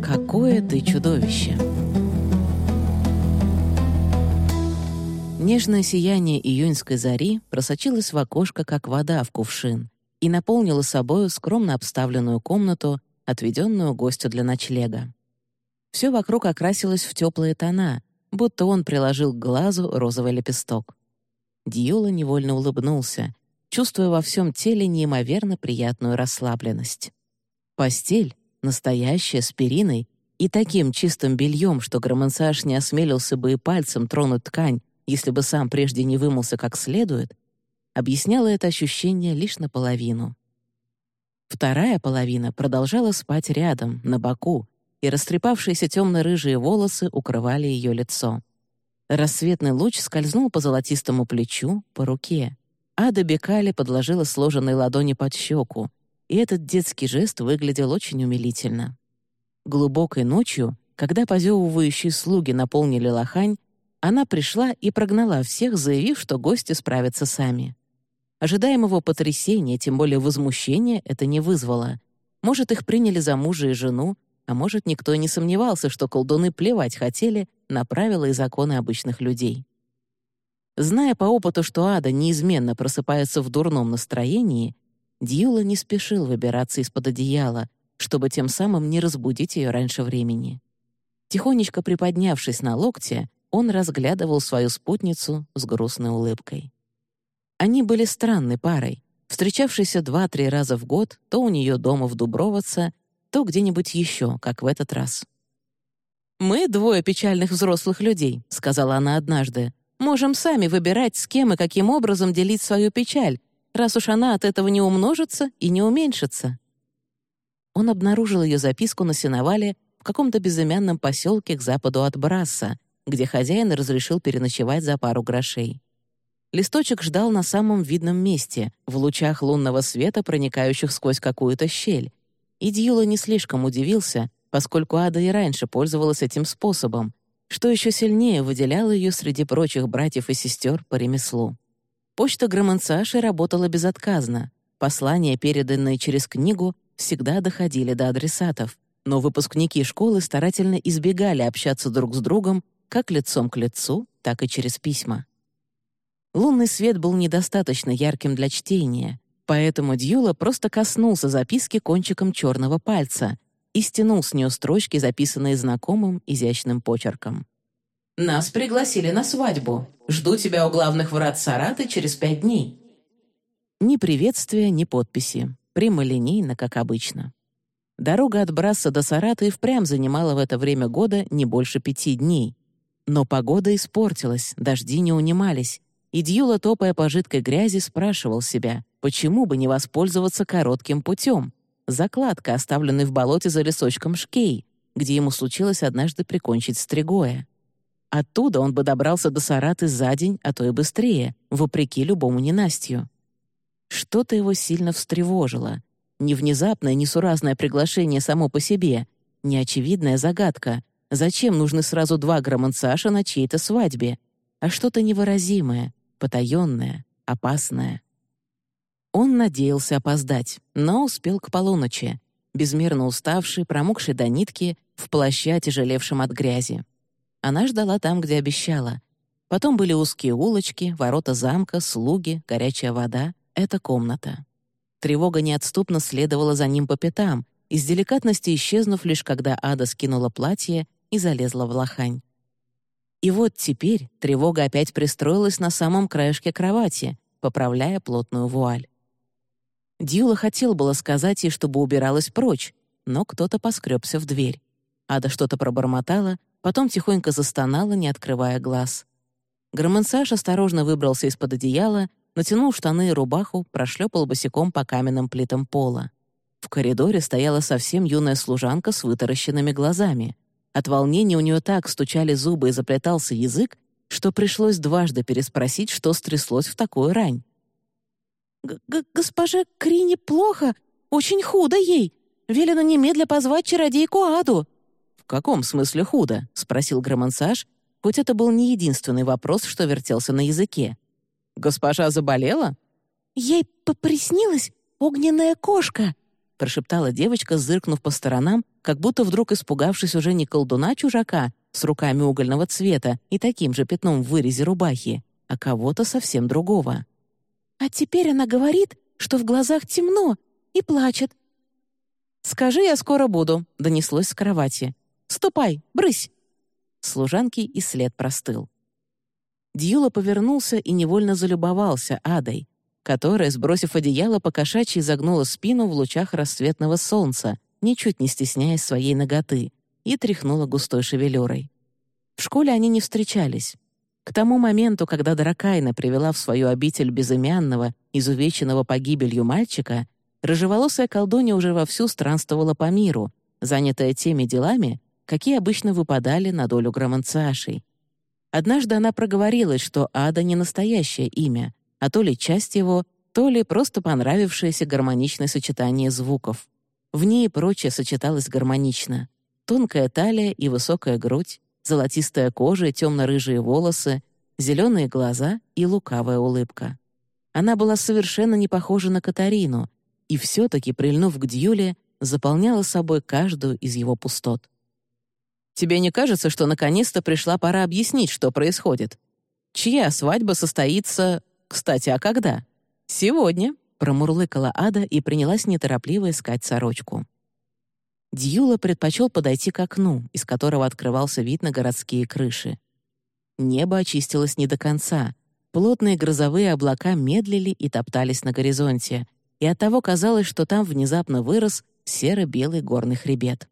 Какое ты чудовище! Нежное сияние июньской зари просочилось в окошко, как вода в кувшин, и наполнило собою скромно обставленную комнату, отведенную гостю для ночлега. Все вокруг окрасилось в теплые тона, будто он приложил к глазу розовый лепесток. Дьюла невольно улыбнулся, чувствуя во всем теле неимоверно приятную расслабленность. Постель, настоящая, с периной и таким чистым бельем, что Громансааш не осмелился бы и пальцем тронуть ткань, если бы сам прежде не вымылся как следует, объясняла это ощущение лишь наполовину. Вторая половина продолжала спать рядом, на боку, и растрепавшиеся темно-рыжие волосы укрывали ее лицо. Рассветный луч скользнул по золотистому плечу, по руке. Ада Бекали подложила сложенные ладони под щеку, и этот детский жест выглядел очень умилительно. Глубокой ночью, когда позевывающие слуги наполнили лохань, она пришла и прогнала всех, заявив, что гости справятся сами. Ожидаемого потрясения, тем более возмущения, это не вызвало. Может, их приняли за мужа и жену, а может, никто и не сомневался, что колдуны плевать хотели на правила и законы обычных людей. Зная по опыту, что Ада неизменно просыпается в дурном настроении, Дьюла не спешил выбираться из-под одеяла, чтобы тем самым не разбудить ее раньше времени. Тихонечко приподнявшись на локте, он разглядывал свою спутницу с грустной улыбкой. Они были странной парой, встречавшейся 2-3 раза в год, то у нее дома в Дубровице, то где-нибудь еще, как в этот раз. «Мы, 2 печальных взрослых людей», — сказала она однажды, «можем сами выбирать, с кем и каким образом делить свою печаль, раз уж она от этого не умножится и не уменьшится». Он обнаружил ее записку на сеновале в каком-то безымянном поселке к западу от Брасса, где хозяин разрешил переночевать за пару грошей. Листочек ждал на самом видном месте, в лучах лунного света, проникающих сквозь какую-то щель, и Дьюла не слишком удивился, поскольку Ада и раньше пользовалась этим способом, что еще сильнее выделяло ее среди прочих братьев и сестер по ремеслу. Почта Громансааши работала безотказно, послания, переданные через книгу, всегда доходили до адресатов, но выпускники школы старательно избегали общаться друг с другом как лицом к лицу, так и через письма. Лунный свет был недостаточно ярким для чтения, поэтому Дьюла просто коснулся записки кончиком черного пальца и стянул с нее строчки, записанные знакомым изящным почерком. «Нас пригласили на свадьбу. Жду тебя у главных врат Сараты через 5 дней». Ни приветствия, ни подписи. Прямолинейно, как обычно. Дорога от Брасса до Сараты и впрямь занимала в это время года не больше 5 дней. Но погода испортилась, дожди не унимались, и Дьюла, топая по жидкой грязи, спрашивал себя, почему бы не воспользоваться коротким путем, закладка, оставленной в болоте за лесочком Шкей, где ему случилось однажды прикончить стригоя. Оттуда он бы добрался до Сараты за день, а то и быстрее, вопреки любому ненастью. Что-то его сильно встревожило. Не внезапное, несуразное приглашение само по себе, не очевидная загадка, зачем нужны сразу 2 Громансааша на чьей-то свадьбе, а что-то невыразимое, потаённое, опасное. Он надеялся опоздать, но успел к полуночи, безмерно уставший, промокший до нитки, в плаще, отяжелевшем от грязи. Она ждала там, где обещала. Потом были узкие улочки, ворота замка, слуги, горячая вода — это комната. Тревога неотступно следовала за ним по пятам, из деликатности исчезнув лишь когда Ада скинула платье и залезла в лохань. И вот теперь тревога опять пристроилась на самом краешке кровати, поправляя плотную вуаль. Дьюла хотел было сказать ей, чтобы убиралась прочь, но кто-то поскребся в дверь. Ада что-то пробормотала, потом тихонько застонала, не открывая глаз. Громансааш осторожно выбрался из-под одеяла, натянул штаны и рубаху, прошлепал босиком по каменным плитам пола. В коридоре стояла совсем юная служанка с вытаращенными глазами. От волнения у нее так стучали зубы и заплетался язык, что пришлось дважды переспросить, что стряслось в такую рань. «Госпоже Крине плохо, очень худо ей. Велено немедля позвать чародейку Аду». «В каком смысле худо?» — спросил Громансааш, хоть это был не единственный вопрос, что вертелся на языке. «Госпожа заболела?» «Ей приснилась огненная кошка», — прошептала девочка, зыркнув по сторонам, как будто вдруг испугавшись уже не колдуна-чужака с руками угольного цвета и таким же пятном в вырезе рубахи, а кого-то совсем другого. «А теперь она говорит, что в глазах темно, и плачет». «Скажи, я скоро буду», — донеслось с кровати. «Ступай, брысь!» Служанки и след простыл. Дьюла повернулся и невольно залюбовался Адой, которая, сбросив одеяло, покошачьи загнула спину в лучах рассветного солнца, ничуть не стесняясь своей наготы, и тряхнула густой шевелюрой. В школе они не встречались. К тому моменту, когда Дракайна привела в свою обитель безымянного, изувеченного погибелью мальчика, рыжеволосая колдунья уже вовсю странствовала по миру, занятая теми делами, какие обычно выпадали на долю громанциашей. Однажды она проговорилась, что Ада не настоящее имя, а то ли часть его, то ли просто понравившееся гармоничное сочетание звуков. В ней и прочее сочеталось гармонично. Тонкая талия и высокая грудь, золотистая кожа и темно-рыжие волосы, зеленые глаза и лукавая улыбка. Она была совершенно не похожа на Катарину, и все-таки, прильнув к Дьюле, заполняла собой каждую из его пустот. «Тебе не кажется, что наконец-то пришла пора объяснить, что происходит? Чья свадьба состоится... Кстати, а когда?» «Сегодня», — промурлыкала Ада и принялась неторопливо искать сорочку. Дьюла предпочел подойти к окну, из которого открывался вид на городские крыши. Небо очистилось не до конца. Плотные грозовые облака медлили и топтались на горизонте, и оттого казалось, что там внезапно вырос серо-белый горный хребет.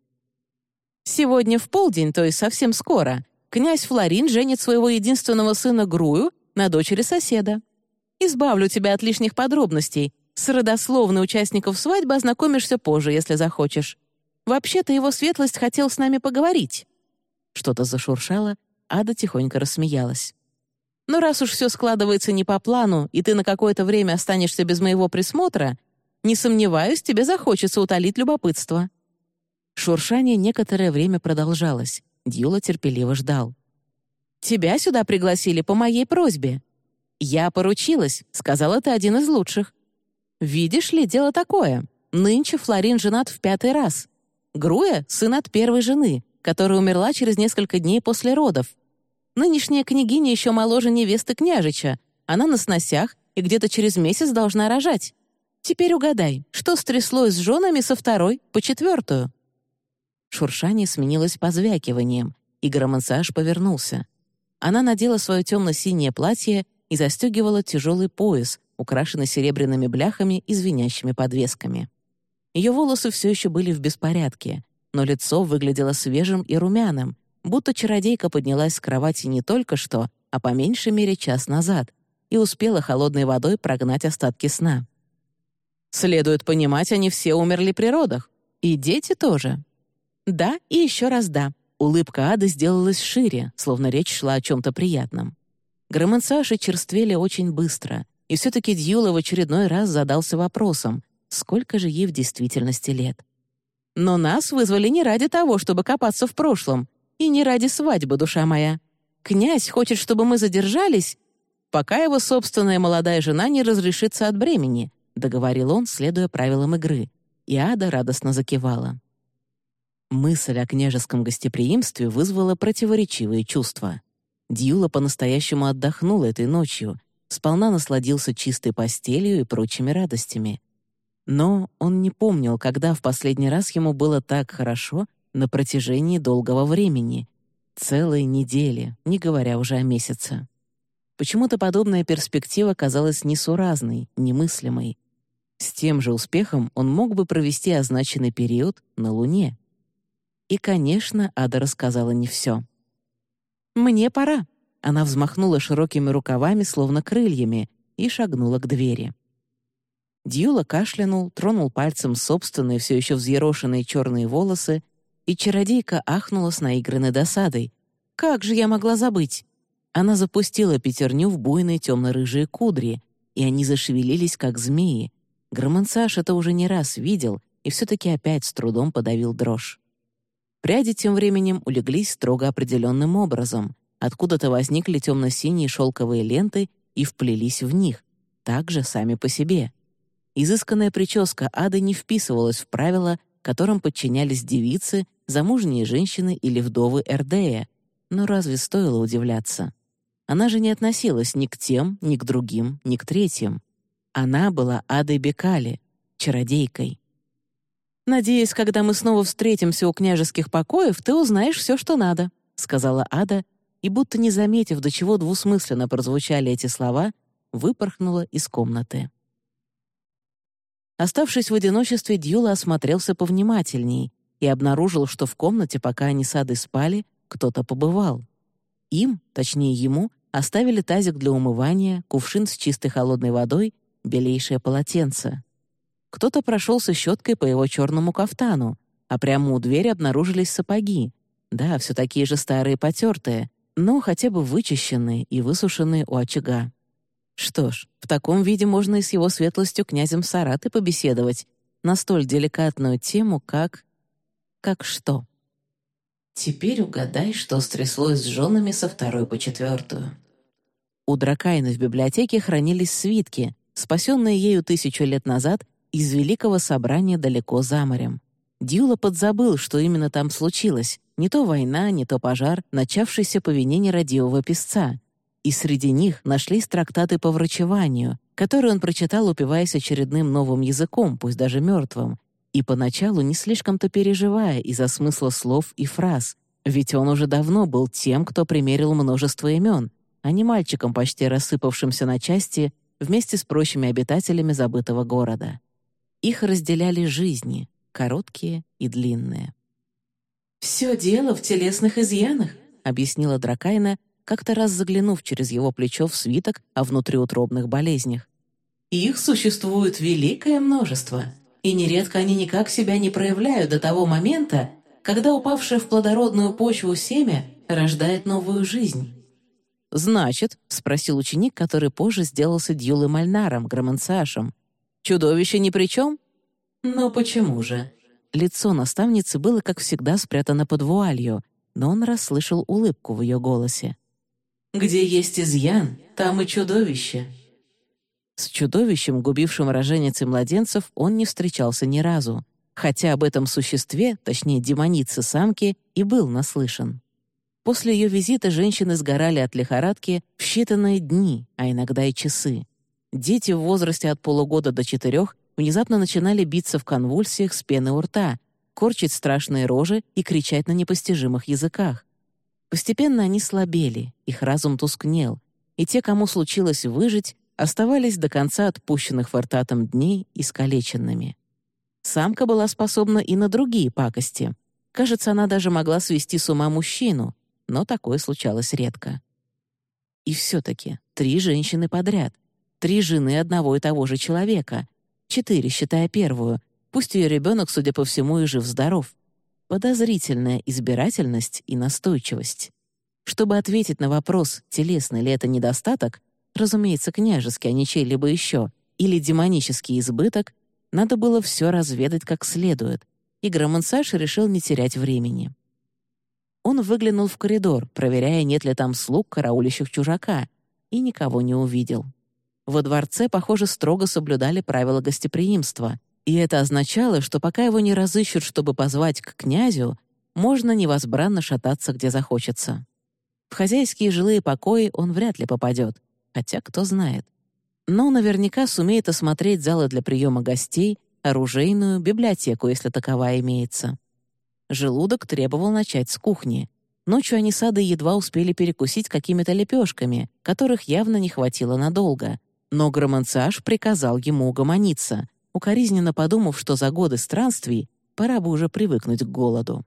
«Сегодня в полдень, то есть совсем скоро, князь Флорин женит своего единственного сына Грую на дочери соседа. Избавлю тебя от лишних подробностей. С родословной участников свадьбы ознакомишься позже, если захочешь. Вообще-то его светлость хотел с нами поговорить». Что-то зашуршало, Ада тихонько рассмеялась. «Но раз уж все складывается не по плану, и ты на какое-то время останешься без моего присмотра, не сомневаюсь, тебе захочется утолить любопытство». Шуршание некоторое время продолжалось. Дьюла терпеливо ждал. «Тебя сюда пригласили по моей просьбе. Я поручилась, сказала, ты один из лучших. Видишь ли, дело такое. Нынче Флорин женат в 5-й раз. Груя — сын от первой жены, которая умерла через несколько дней после родов. Нынешняя княгиня еще моложе невесты княжича. Она на сносях и где-то через месяц должна рожать. Теперь угадай, что стряслось с женами со 2-й по 4-ю?» Шуршание сменилось позвякиванием, и громансаж повернулся. Она надела свое темно-синее платье и застегивала тяжелый пояс, украшенный серебряными бляхами и звенящими подвесками. Ее волосы все еще были в беспорядке, но лицо выглядело свежим и румяным, будто чародейка поднялась с кровати не только что, а по меньшей мере час назад, и успела холодной водой прогнать остатки сна. «Следует понимать, они все умерли при родах. И дети тоже». «Да, и еще раз да». Улыбка Ады сделалась шире, словно речь шла о чем-то приятном. Громансаши черствели очень быстро, и все-таки Дьюла в очередной раз задался вопросом, сколько же ей в действительности лет. «Но нас вызвали не ради того, чтобы копаться в прошлом, и не ради свадьбы, душа моя. Князь хочет, чтобы мы задержались, пока его собственная молодая жена не разрешится от бремени», договорил он, следуя правилам игры, и Ада радостно закивала. Мысль о княжеском гостеприимстве вызвала противоречивые чувства. Дьюла по-настоящему отдохнул этой ночью, сполна насладился чистой постелью и прочими радостями. Но он не помнил, когда в последний раз ему было так хорошо на протяжении долгого времени, целой недели, не говоря уже о месяце. Почему-то подобная перспектива казалась несуразной, немыслимой. С тем же успехом он мог бы провести означенный период на Луне. И, конечно, Ада рассказала не все. «Мне пора». Она взмахнула широкими рукавами, словно крыльями, и шагнула к двери. Дьюла кашлянул, тронул пальцем собственные все еще взъерошенные черные волосы, и чародейка ахнула с наигранной досадой. «Как же я могла забыть?» Она запустила пятерню в буйные темно-рыжие кудри, и они зашевелились, как змеи. Громансаж это уже не раз видел, и все-таки опять с трудом подавил дрожь. Пряди тем временем улеглись строго определенным образом. Откуда-то возникли темно-синие шелковые ленты и вплелись в них, также сами по себе. Изысканная прическа Ады не вписывалась в правила, которым подчинялись девицы, замужние женщины или вдовы Эрдея. Но разве стоило удивляться? Она же не относилась ни к тем, ни к другим, ни к третьим. Она была Адой Бекали, чародейкой. «Надеюсь, когда мы снова встретимся у княжеских покоев, ты узнаешь все, что надо», — сказала Ада, и, будто не заметив, до чего двусмысленно прозвучали эти слова, выпорхнула из комнаты. Оставшись в одиночестве, Дьюла осмотрелся повнимательней и обнаружил, что в комнате, пока они с Адой спали, кто-то побывал. Им, точнее ему, оставили тазик для умывания, кувшин с чистой холодной водой, белейшее полотенце. Кто-то прошелся щеткой по его черному кафтану, а прямо у двери обнаружились сапоги. Да, все такие же старые потертые, но хотя бы вычищенные и высушенные у очага. Что ж, в таком виде можно и с его светлостью князем Сараты побеседовать на столь деликатную тему, как... Как что? Теперь угадай, что стряслось с женами со 2 по 4. У Дракайны в библиотеке хранились свитки, спасенные ею 1000 лет назад из великого собрания далеко за морем. Дьюла подзабыл, что именно там случилось. Не то война, не то пожар, начавшийся по вине нерадивого писца. И среди них нашлись трактаты по врачеванию, которые он прочитал, упиваясь очередным новым языком, пусть даже мертвым, и поначалу не слишком-то переживая из-за смысла слов и фраз, ведь он уже давно был тем, кто примерил множество имен, а не мальчиком, почти рассыпавшимся на части вместе с прочими обитателями забытого города. Их разделяли жизни, короткие и длинные. «Все дело в телесных изъянах», — объяснила Дракайна, как-то раз заглянув через его плечо в свиток о внутриутробных болезнях. «Их существует великое множество, и нередко они никак себя не проявляют до того момента, когда упавшее в плодородную почву семя рождает новую жизнь». «Значит», — спросил ученик, который позже сделался Дьюлой Мальнаром, Громансаашем, «чудовище ни при чем?» «Но почему же?» Лицо наставницы было, как всегда, спрятано под вуалью, но он расслышал улыбку в ее голосе. «Где есть изъян, там и чудовище». С чудовищем, губившим роженец и младенцев, он не встречался ни разу, хотя об этом существе, точнее демонице-самке, и был наслышан. После ее визита женщины сгорали от лихорадки в считанные дни, а иногда и часы. Дети в возрасте от полугода до 4 внезапно начинали биться в конвульсиях с пеной у рта, корчить страшные рожи и кричать на непостижимых языках. Постепенно они слабели, их разум тускнел, и те, кому случилось выжить, оставались до конца отпущенных Фортатом дней искалеченными. Самка была способна и на другие пакости. Кажется, она даже могла свести с ума мужчину, но такое случалось редко. И все-таки 3 женщины подряд, 3 жены одного и того же человека, 4, считая первую, пусть ее ребенок, судя по всему, и жив-здоров. Подозрительная избирательность и настойчивость. Чтобы ответить на вопрос, телесный ли это недостаток, разумеется, княжеский, а не чей-либо еще, или демонический избыток, надо было все разведать как следует, и Громансааш решил не терять времени. Он выглянул в коридор, проверяя, нет ли там слуг, караулящих чужака, и никого не увидел. Во дворце, похоже, строго соблюдали правила гостеприимства, и это означало, что пока его не разыщут, чтобы позвать к князю, можно невозбранно шататься, где захочется. В хозяйские жилые покои он вряд ли попадет, хотя кто знает. Но наверняка сумеет осмотреть залы для приема гостей, оружейную, библиотеку, если таковая имеется. Желудок требовал начать с кухни. Ночью они с Адой едва успели перекусить какими-то лепешками, которых явно не хватило надолго. Но Громансааш приказал ему угомониться, укоризненно подумав, что за годы странствий пора бы уже привыкнуть к голоду.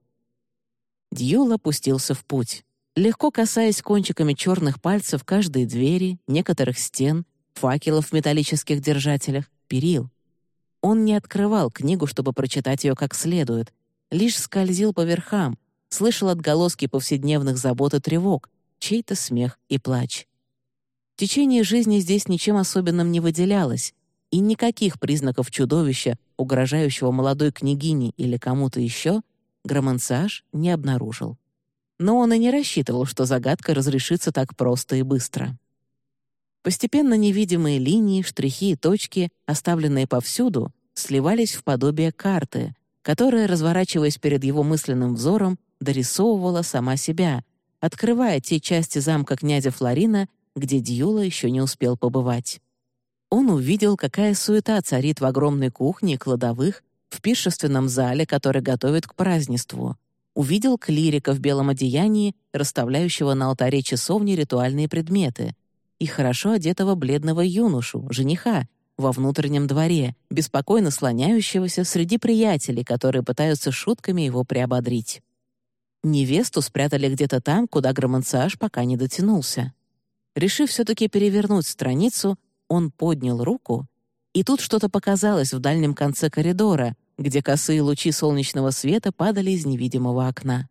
Дьюл опустился в путь, легко касаясь кончиками черных пальцев каждой двери, некоторых стен, факелов в металлических держателях, перил. Он не открывал книгу, чтобы прочитать ее как следует, лишь скользил по верхам, слышал отголоски повседневных забот и тревог, чей-то смех и плач. Течение жизни здесь ничем особенным не выделялось, и никаких признаков чудовища, угрожающего молодой княгине или кому-то еще, Громансааш не обнаружил. Но он и не рассчитывал, что загадка разрешится так просто и быстро. Постепенно невидимые линии, штрихи и точки, оставленные повсюду, сливались в подобие карты, которая, разворачиваясь перед его мысленным взором, дорисовывала сама себя, открывая те части замка князя Флорина, где Дьюла еще не успел побывать. Он увидел, какая суета царит в огромной кухне и кладовых, в пиршественном зале, который готовят к празднеству. Увидел клирика в белом одеянии, расставляющего на алтаре часовни ритуальные предметы, и хорошо одетого бледного юношу, жениха, во внутреннем дворе, беспокойно слоняющегося среди приятелей, которые пытаются шутками его приободрить. Невесту спрятали где-то там, куда Громансааж пока не дотянулся. Решив все-таки перевернуть страницу, он поднял руку, и тут что-то показалось в дальнем конце коридора, где косые лучи солнечного света падали из невидимого окна.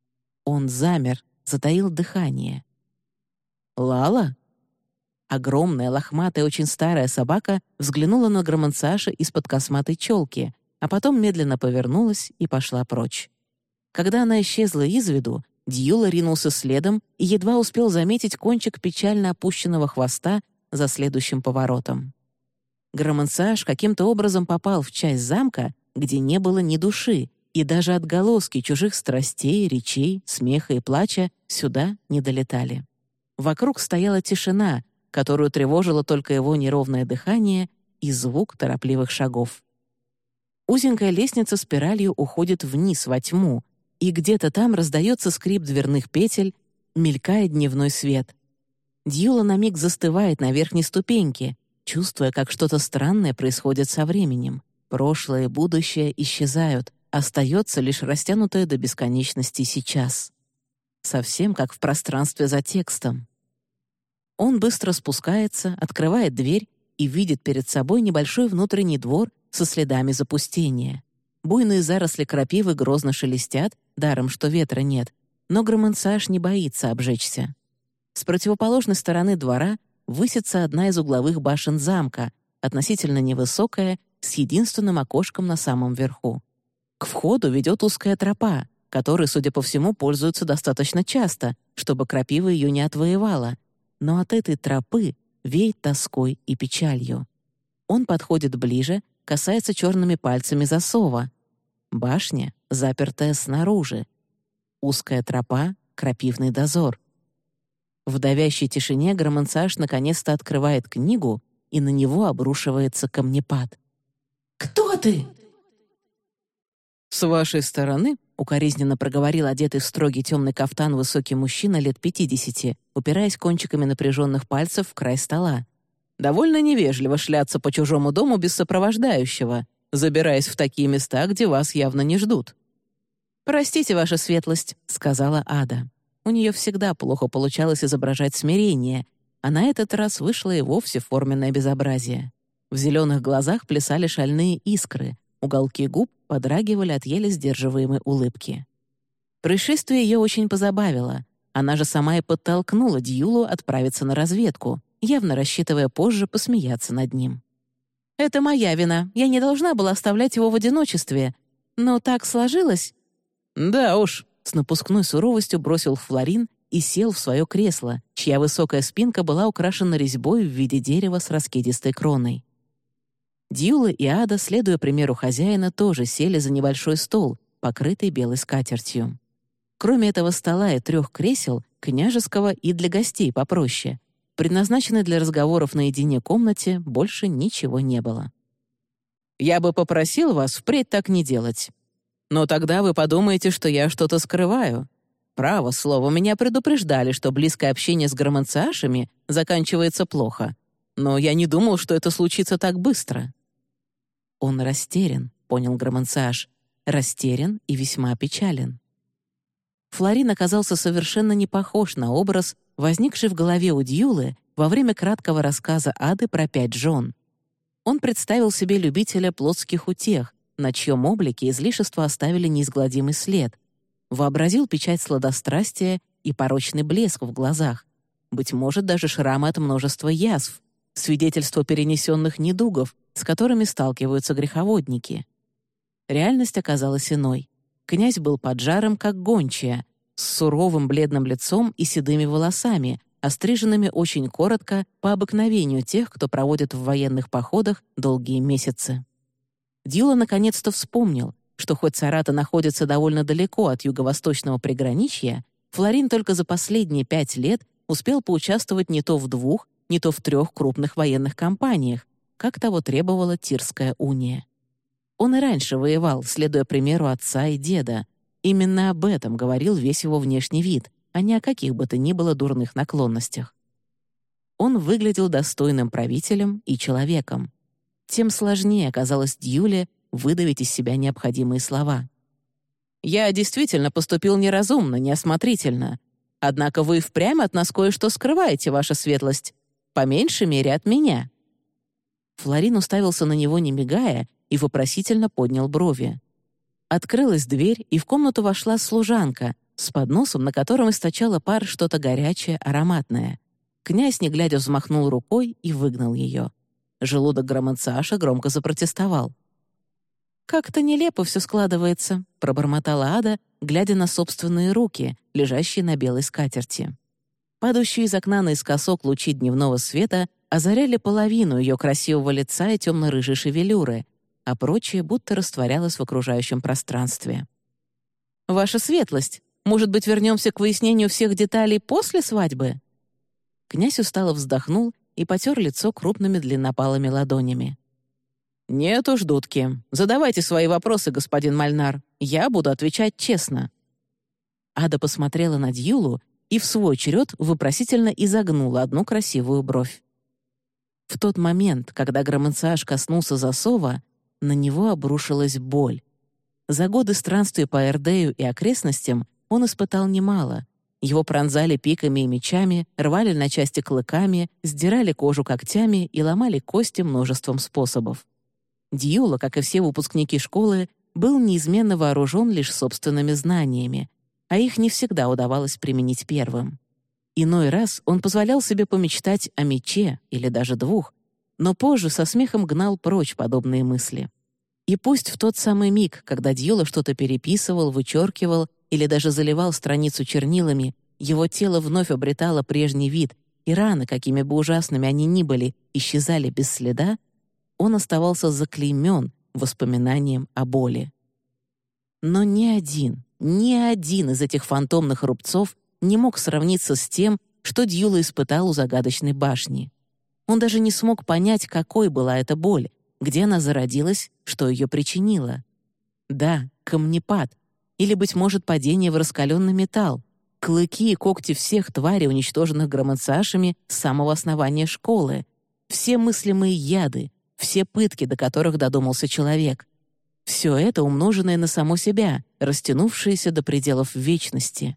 Он замер, затаил дыхание. «Лала?» Огромная, лохматая, очень старая собака взглянула на Громансааша из-под косматой челки, а потом медленно повернулась и пошла прочь. Когда она исчезла из виду, Дьюла ринулся следом и едва успел заметить кончик печально опущенного хвоста за следующим поворотом. Громансааш каким-то образом попал в часть замка, где не было ни души, и даже отголоски чужих страстей, речей, смеха и плача сюда не долетали. Вокруг стояла тишина, которую тревожило только его неровное дыхание и звук торопливых шагов. Узенькая лестница спиралью уходит вниз во тьму, и где-то там раздается скрип дверных петель, мелькает дневной свет. Дьюла на миг застывает на верхней ступеньке, чувствуя, как что-то странное происходит со временем. Прошлое и будущее исчезают, остается лишь растянутое до бесконечности сейчас. Совсем как в пространстве за текстом. Он быстро спускается, открывает дверь и видит перед собой небольшой внутренний двор со следами запустения. Буйные заросли крапивы грозно шелестят, даром что ветра нет, но Громансааш не боится обжечься. С противоположной стороны двора высится одна из угловых башен замка, относительно невысокая, с единственным окошком на самом верху. К входу ведет узкая тропа, которой, судя по всему, пользуются достаточно часто, чтобы крапива ее не отвоевала, но от этой тропы веет тоской и печалью. Он подходит ближе, касается черными пальцами засова. Башня, запертая снаружи. Узкая тропа, крапивный дозор. В давящей тишине Громансааш наконец-то открывает книгу, и на него обрушивается камнепад. «Кто ты?» «С вашей стороны», — укоризненно проговорил одетый в строгий темный кафтан высокий мужчина лет 50, упираясь кончиками напряженных пальцев в край стола. «Довольно невежливо шляться по чужому дому без сопровождающего, забираясь в такие места, где вас явно не ждут». «Простите, ваша светлость», — сказала Ада. У нее всегда плохо получалось изображать смирение, а на этот раз вышло и вовсе форменное безобразие. В зеленых глазах плясали шальные искры, уголки губ подрагивали от еле сдерживаемой улыбки. Происшествие ее очень позабавило. Она же сама и подтолкнула Дьюлу отправиться на разведку, явно рассчитывая позже посмеяться над ним. «Это моя вина. Я не должна была оставлять его в одиночестве. Но так сложилось». «Да уж», — с напускной суровостью бросил Флорин и сел в свое кресло, чья высокая спинка была украшена резьбой в виде дерева с раскидистой кроной. Дьюла и Ада, следуя примеру хозяина, тоже сели за небольшой стол, покрытый белой скатертью. Кроме этого стола и 3 кресел, княжеского и для гостей попроще, предназначенной для разговоров наедине комнате, больше ничего не было. «Я бы попросил вас впредь так не делать. Но тогда вы подумаете, что я что-то скрываю. Право слово, меня предупреждали, что близкое общение с Громансаашами заканчивается плохо. Но я не думал, что это случится так быстро». «Он растерян», — понял Громансааш. «Растерян и весьма печален». Флорин оказался совершенно не похож на образ, возникший в голове у Дьюлы во время краткого рассказа Ады про 5 жен. Он представил себе любителя плотских утех, на чьем облике излишества оставили неизгладимый след. Вообразил печать сладострастия и порочный блеск в глазах. Быть может, даже шрамы от множества язв, свидетельство перенесенных недугов, с которыми сталкиваются греховодники. Реальность оказалась иной. Князь был поджаром, как гончая, с суровым бледным лицом и седыми волосами, остриженными очень коротко, по обыкновению тех, кто проводит в военных походах долгие месяцы. Дьюла наконец-то вспомнил, что хоть Сарата находится довольно далеко от юго-восточного приграничья, Флорин только за последние 5 лет успел поучаствовать не то в 2, не то в 3 крупных военных кампаниях, как того требовала Тирская уния. Он и раньше воевал, следуя примеру отца и деда. Именно об этом говорил весь его внешний вид, а не о каких бы то ни было дурных наклонностях. Он выглядел достойным правителем и человеком. Тем сложнее оказалось Дьюле выдавить из себя необходимые слова. «Я действительно поступил неразумно, неосмотрительно. Однако вы впрямь от нас кое-что скрываете, ваша светлость. По меньшей мере, от меня». Флорин уставился на него, не мигая, и вопросительно поднял брови. Открылась дверь, и в комнату вошла служанка с подносом, на котором источало пар что-то горячее, ароматное. Князь, не глядя, взмахнул рукой и выгнал ее. Желудок Громанцааша громко запротестовал. «Как-то нелепо все складывается», — пробормотала Ада, глядя на собственные руки, лежащие на белой скатерти. Падающие из окна наискосок лучи дневного света озаряли половину ее красивого лица и темно-рыжей шевелюры, а прочее будто растворялось в окружающем пространстве. «Ваша светлость, может быть, вернемся к выяснению всех деталей после свадьбы?» Князь устало вздохнул и потер лицо крупными длиннопалыми ладонями. «Нет уж, дудки. Задавайте свои вопросы, господин Мальнар. Я буду отвечать честно». Ада посмотрела на Дьюлу и в свой черед вопросительно изогнула одну красивую бровь. В тот момент, когда Громанцааш коснулся засова, на него обрушилась боль. За годы странствий по Эрдею и окрестностям он испытал немало. Его пронзали пиками и мечами, рвали на части клыками, сдирали кожу когтями и ломали кости множеством способов. Дьюла, как и все выпускники школы, был неизменно вооружен лишь собственными знаниями, а их не всегда удавалось применить первым. Иной раз он позволял себе помечтать о мече или даже 2, но позже со смехом гнал прочь подобные мысли. И пусть в тот самый миг, когда Дьюла что-то переписывал, вычеркивал или даже заливал страницу чернилами, его тело вновь обретало прежний вид, и раны, какими бы ужасными они ни были, исчезали без следа, он оставался заклеймен воспоминанием о боли. Но ни один из этих фантомных рубцов не мог сравниться с тем, что Дьюла испытал у загадочной башни. Он даже не смог понять, какой была эта боль, где она зародилась, что ее причинило. Да, камнепад, или, быть может, падение в раскаленный металл, клыки и когти всех тварей, уничтоженных Громанцаашами с самого основания школы, все мыслимые яды, все пытки, до которых додумался человек. Все это умноженное на само себя, растянувшееся до пределов вечности.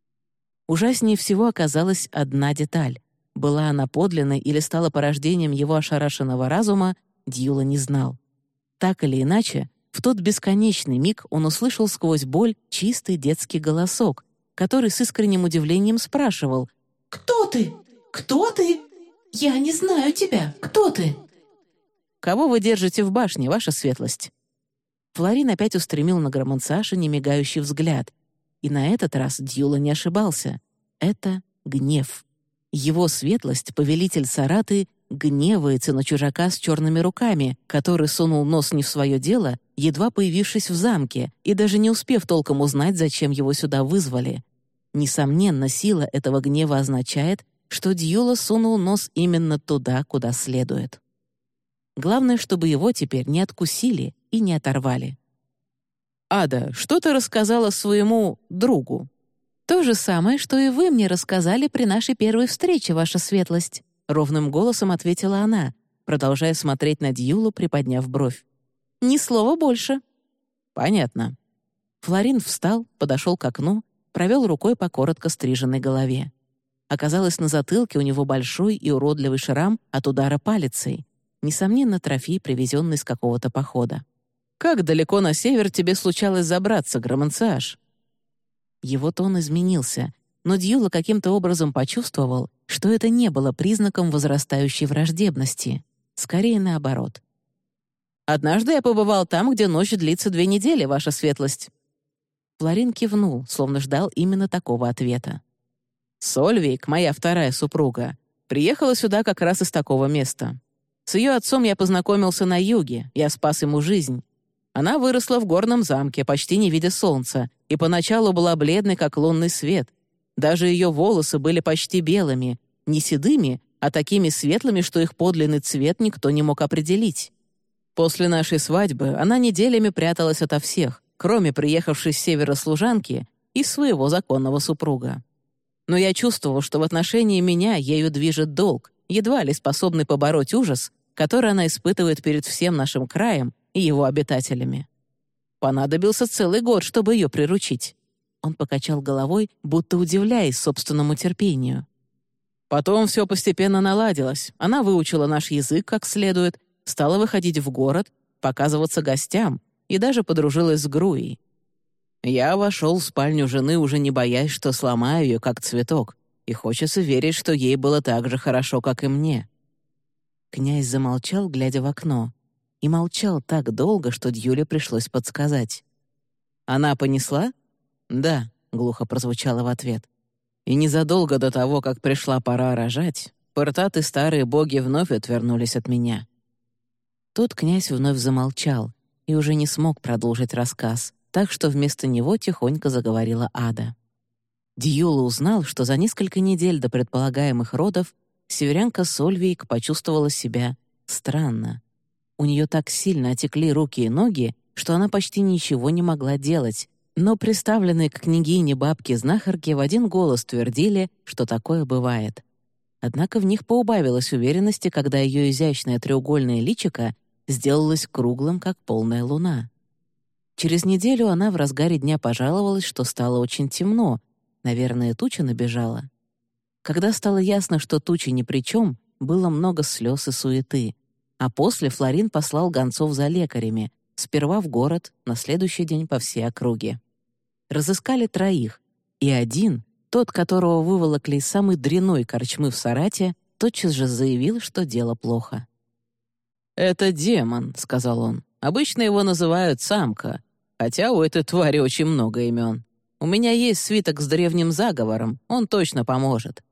Ужаснее всего оказалась одна деталь. Была она подлинной или стала порождением его ошарашенного разума, Дьюла не знал. Так или иначе, в тот бесконечный миг он услышал сквозь боль чистый детский голосок, который с искренним удивлением спрашивал: «Кто ты? Кто ты? Я не знаю тебя. Кто ты?» «Кого вы держите в башне, ваша светлость?» Флорин опять устремил на Громанцааша немигающий взгляд. И на этот раз Дьюла не ошибался. Это гнев. Его светлость, повелитель Сараты, гневается на чужака с черными руками, который сунул нос не в свое дело, едва появившись в замке, и даже не успев толком узнать, зачем его сюда вызвали. Несомненно, сила этого гнева означает, что Дьюла сунул нос именно туда, куда следует. Главное, чтобы его теперь не откусили и не оторвали. «Ада, что ты рассказала своему другу?» «То же самое, что и вы мне рассказали при нашей первой встрече, ваша светлость», — ровным голосом ответила она, продолжая смотреть на Дьюлу, приподняв бровь. «Ни слова больше». «Понятно». Флорин встал, подошел к окну, провел рукой по коротко стриженной голове. Оказалось, на затылке у него большой и уродливый шрам от удара палицей. Несомненно, трофей, привезенный с какого-то похода. «Как далеко на север тебе случалось забраться, Громанцааш?» Его тон изменился, но Дьюла каким-то образом почувствовал, что это не было признаком возрастающей враждебности. Скорее наоборот. «Однажды я побывал там, где ночь длится 2 недели, ваша светлость». Флорин кивнул, словно ждал именно такого ответа. Сольвейк, моя вторая супруга, приехала сюда как раз из такого места. С ее отцом я познакомился на юге, я спас ему жизнь. Она выросла в горном замке, почти не видя солнца, и поначалу была бледной, как лунный свет. Даже ее волосы были почти белыми, не седыми, а такими светлыми, что их подлинный цвет никто не мог определить. После нашей свадьбы она неделями пряталась ото всех, кроме приехавшей с севера служанки и своего законного супруга. Но я чувствовал, что в отношении меня ею движет долг, едва ли способный побороть ужас, который она испытывает перед всем нашим краем и его обитателями. Понадобился целый год, чтобы ее приручить. Он покачал головой, будто удивляясь собственному терпению. Потом все постепенно наладилось. Она выучила наш язык как следует, стала выходить в город, показываться гостям и даже подружилась с Груей. Я вошел в спальню жены, уже не боясь, что сломаю ее, как цветок, и хочется верить, что ей было так же хорошо, как и мне». Князь замолчал, глядя в окно, и молчал так долго, что Дьюле пришлось подсказать. «Она понесла?» «Да», — глухо прозвучало в ответ. «И незадолго до того, как пришла пора рожать, Пыртат и старые боги вновь отвернулись от меня». Тут князь вновь замолчал и уже не смог продолжить рассказ, так что вместо него тихонько заговорила Ада. Дьюла узнал, что за несколько недель до предполагаемых родов северянка Сольвейк почувствовала себя странно. У нее так сильно отекли руки и ноги, что она почти ничего не могла делать, но приставленные к княгине бабки-знахарки в один голос твердили, что такое бывает. Однако в них поубавилось уверенности, когда ее изящное треугольное личико сделалось круглым, как полная луна. Через неделю она в разгаре дня пожаловалась, что стало очень темно, наверное, туча набежала. Когда стало ясно, что тучи ни при чем, было много слез и суеты, а после Флорин послал гонцов за лекарями, сперва в город, на следующий день по всей округе. Разыскали 3, и один, тот, которого выволокли из самой дряной корчмы в Сарате, тотчас же заявил, что дело плохо. «Это демон», — сказал он. «Обычно его называют самка, хотя у этой твари очень много имен. У меня есть свиток с древним заговором, он точно поможет».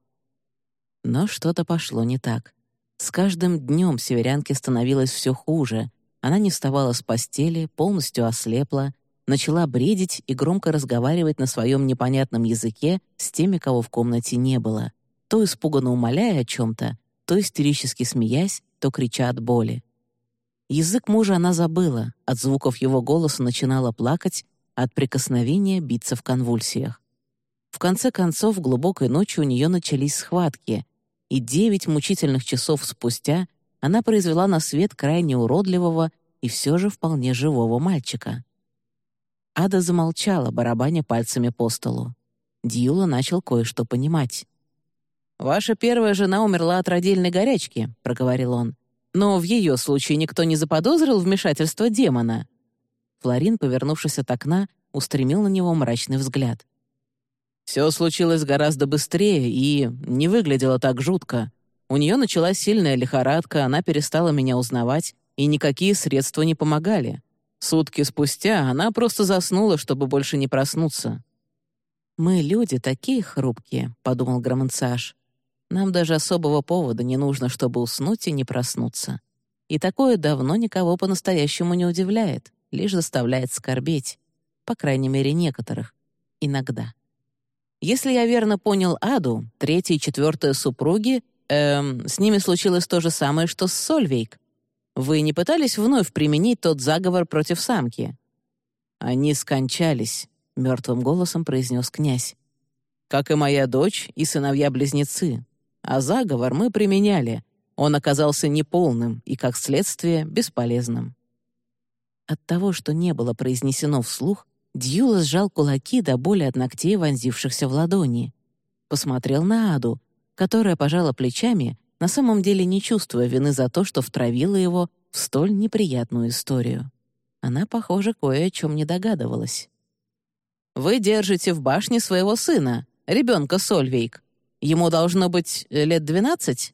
Но что-то пошло не так. С каждым днем северянке становилось все хуже. Она не вставала с постели, полностью ослепла, начала бредить и громко разговаривать на своем непонятном языке с теми, кого в комнате не было, то испуганно умоляя о чем-то, то истерически смеясь, то крича от боли. Язык мужа она забыла, от звуков его голоса начинала плакать, а от прикосновения биться в конвульсиях. В конце концов, глубокой ночью у нее начались схватки, и 9 мучительных часов спустя она произвела на свет крайне уродливого и все же вполне живого мальчика. Ада замолчала, барабаня пальцами по столу. Дьюла начал кое-что понимать. «Ваша первая жена умерла от родильной горячки», — проговорил он. «Но в ее случае никто не заподозрил вмешательство демона». Флорин, повернувшись от окна, устремил на него мрачный взгляд. «Все случилось гораздо быстрее и не выглядело так жутко. У нее началась сильная лихорадка, она перестала меня узнавать, и никакие средства не помогали. Сутки спустя она просто заснула, чтобы больше не проснуться». «Мы, люди, такие хрупкие», — подумал Громансаж. «Нам даже особого повода не нужно, чтобы уснуть и не проснуться. И такое давно никого по-настоящему не удивляет, лишь заставляет скорбеть. По крайней мере, некоторых. Иногда. Если я верно понял Аду, 3-я и 4-я супруги, с ними случилось то же самое, что с Сольвейк. Вы не пытались вновь применить тот заговор против самки?» «Они скончались», — мертвым голосом произнес князь. «Как и моя дочь и сыновья-близнецы. А заговор мы применяли. Он оказался неполным и, как следствие, бесполезным». От того, что не было произнесено вслух, Дьюла сжал кулаки до боли от ногтей, вонзившихся в ладони. Посмотрел на Аду, которая пожала плечами, на самом деле не чувствуя вины за то, что втравила его в столь неприятную историю. Она, похоже, кое о чем не догадывалась. «Вы держите в башне своего сына, ребенка Сольвейк. Ему должно быть лет 12?»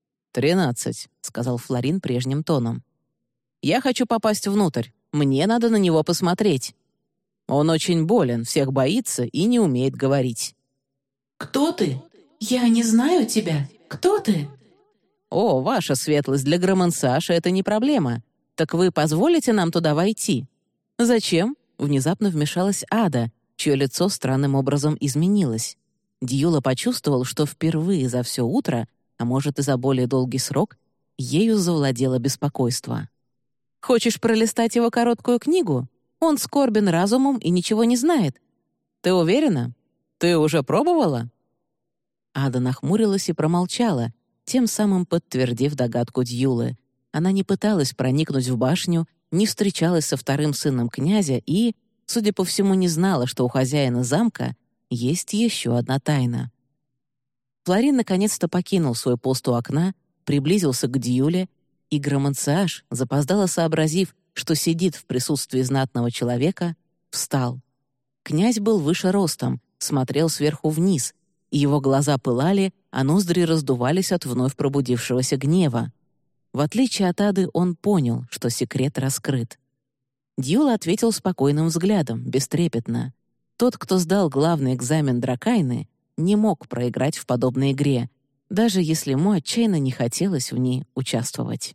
«13», — сказал Флорин прежним тоном. «Я хочу попасть внутрь. Мне надо на него посмотреть. Он очень болен, всех боится и не умеет говорить». Кто ты? Я не знаю тебя. Кто ты?» «О, ваша светлость, для Громансааша это не проблема. Так вы позволите нам туда войти?» «Зачем?» — внезапно вмешалась Ада, чье лицо странным образом изменилось. Дьюла почувствовал, что впервые за все утро, а может и за более долгий срок, ею завладело беспокойство. «Хочешь пролистать его короткую книгу? Он скорбен разумом и ничего не знает. Ты уверена? Ты уже пробовала?» Ада нахмурилась и промолчала, тем самым подтвердив догадку Дьюлы. Она не пыталась проникнуть в башню, не встречалась со вторым сыном князя и, судя по всему, не знала, что у хозяина замка есть еще одна тайна. Флорин наконец-то покинул свой пост у окна, приблизился к Дьюле, и Громансааш, запоздало сообразив, что сидит в присутствии знатного человека, встал. Князь был выше ростом, смотрел сверху вниз, и его глаза пылали, а ноздри раздувались от вновь пробудившегося гнева. В отличие от Ады, он понял, что секрет раскрыт. Дьюла ответил спокойным взглядом, бестрепетно. Тот, кто сдал главный экзамен Дракайны, не мог проиграть в подобной игре, даже если ему отчаянно не хотелось в ней участвовать.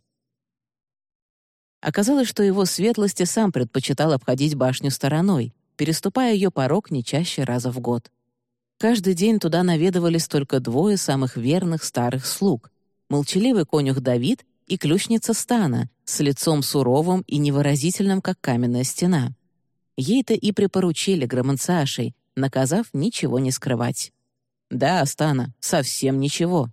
Оказалось, что его светлость и сам предпочитал обходить башню стороной, переступая ее порог не чаще раза в год. Каждый день туда наведывались только двое самых верных старых слуг — молчаливый конюх Давид и ключница Стана с лицом суровым и невыразительным, как каменная стена. Ей-то и припоручили Громансаашей, наказав ничего не скрывать. Да, Стана, совсем ничего.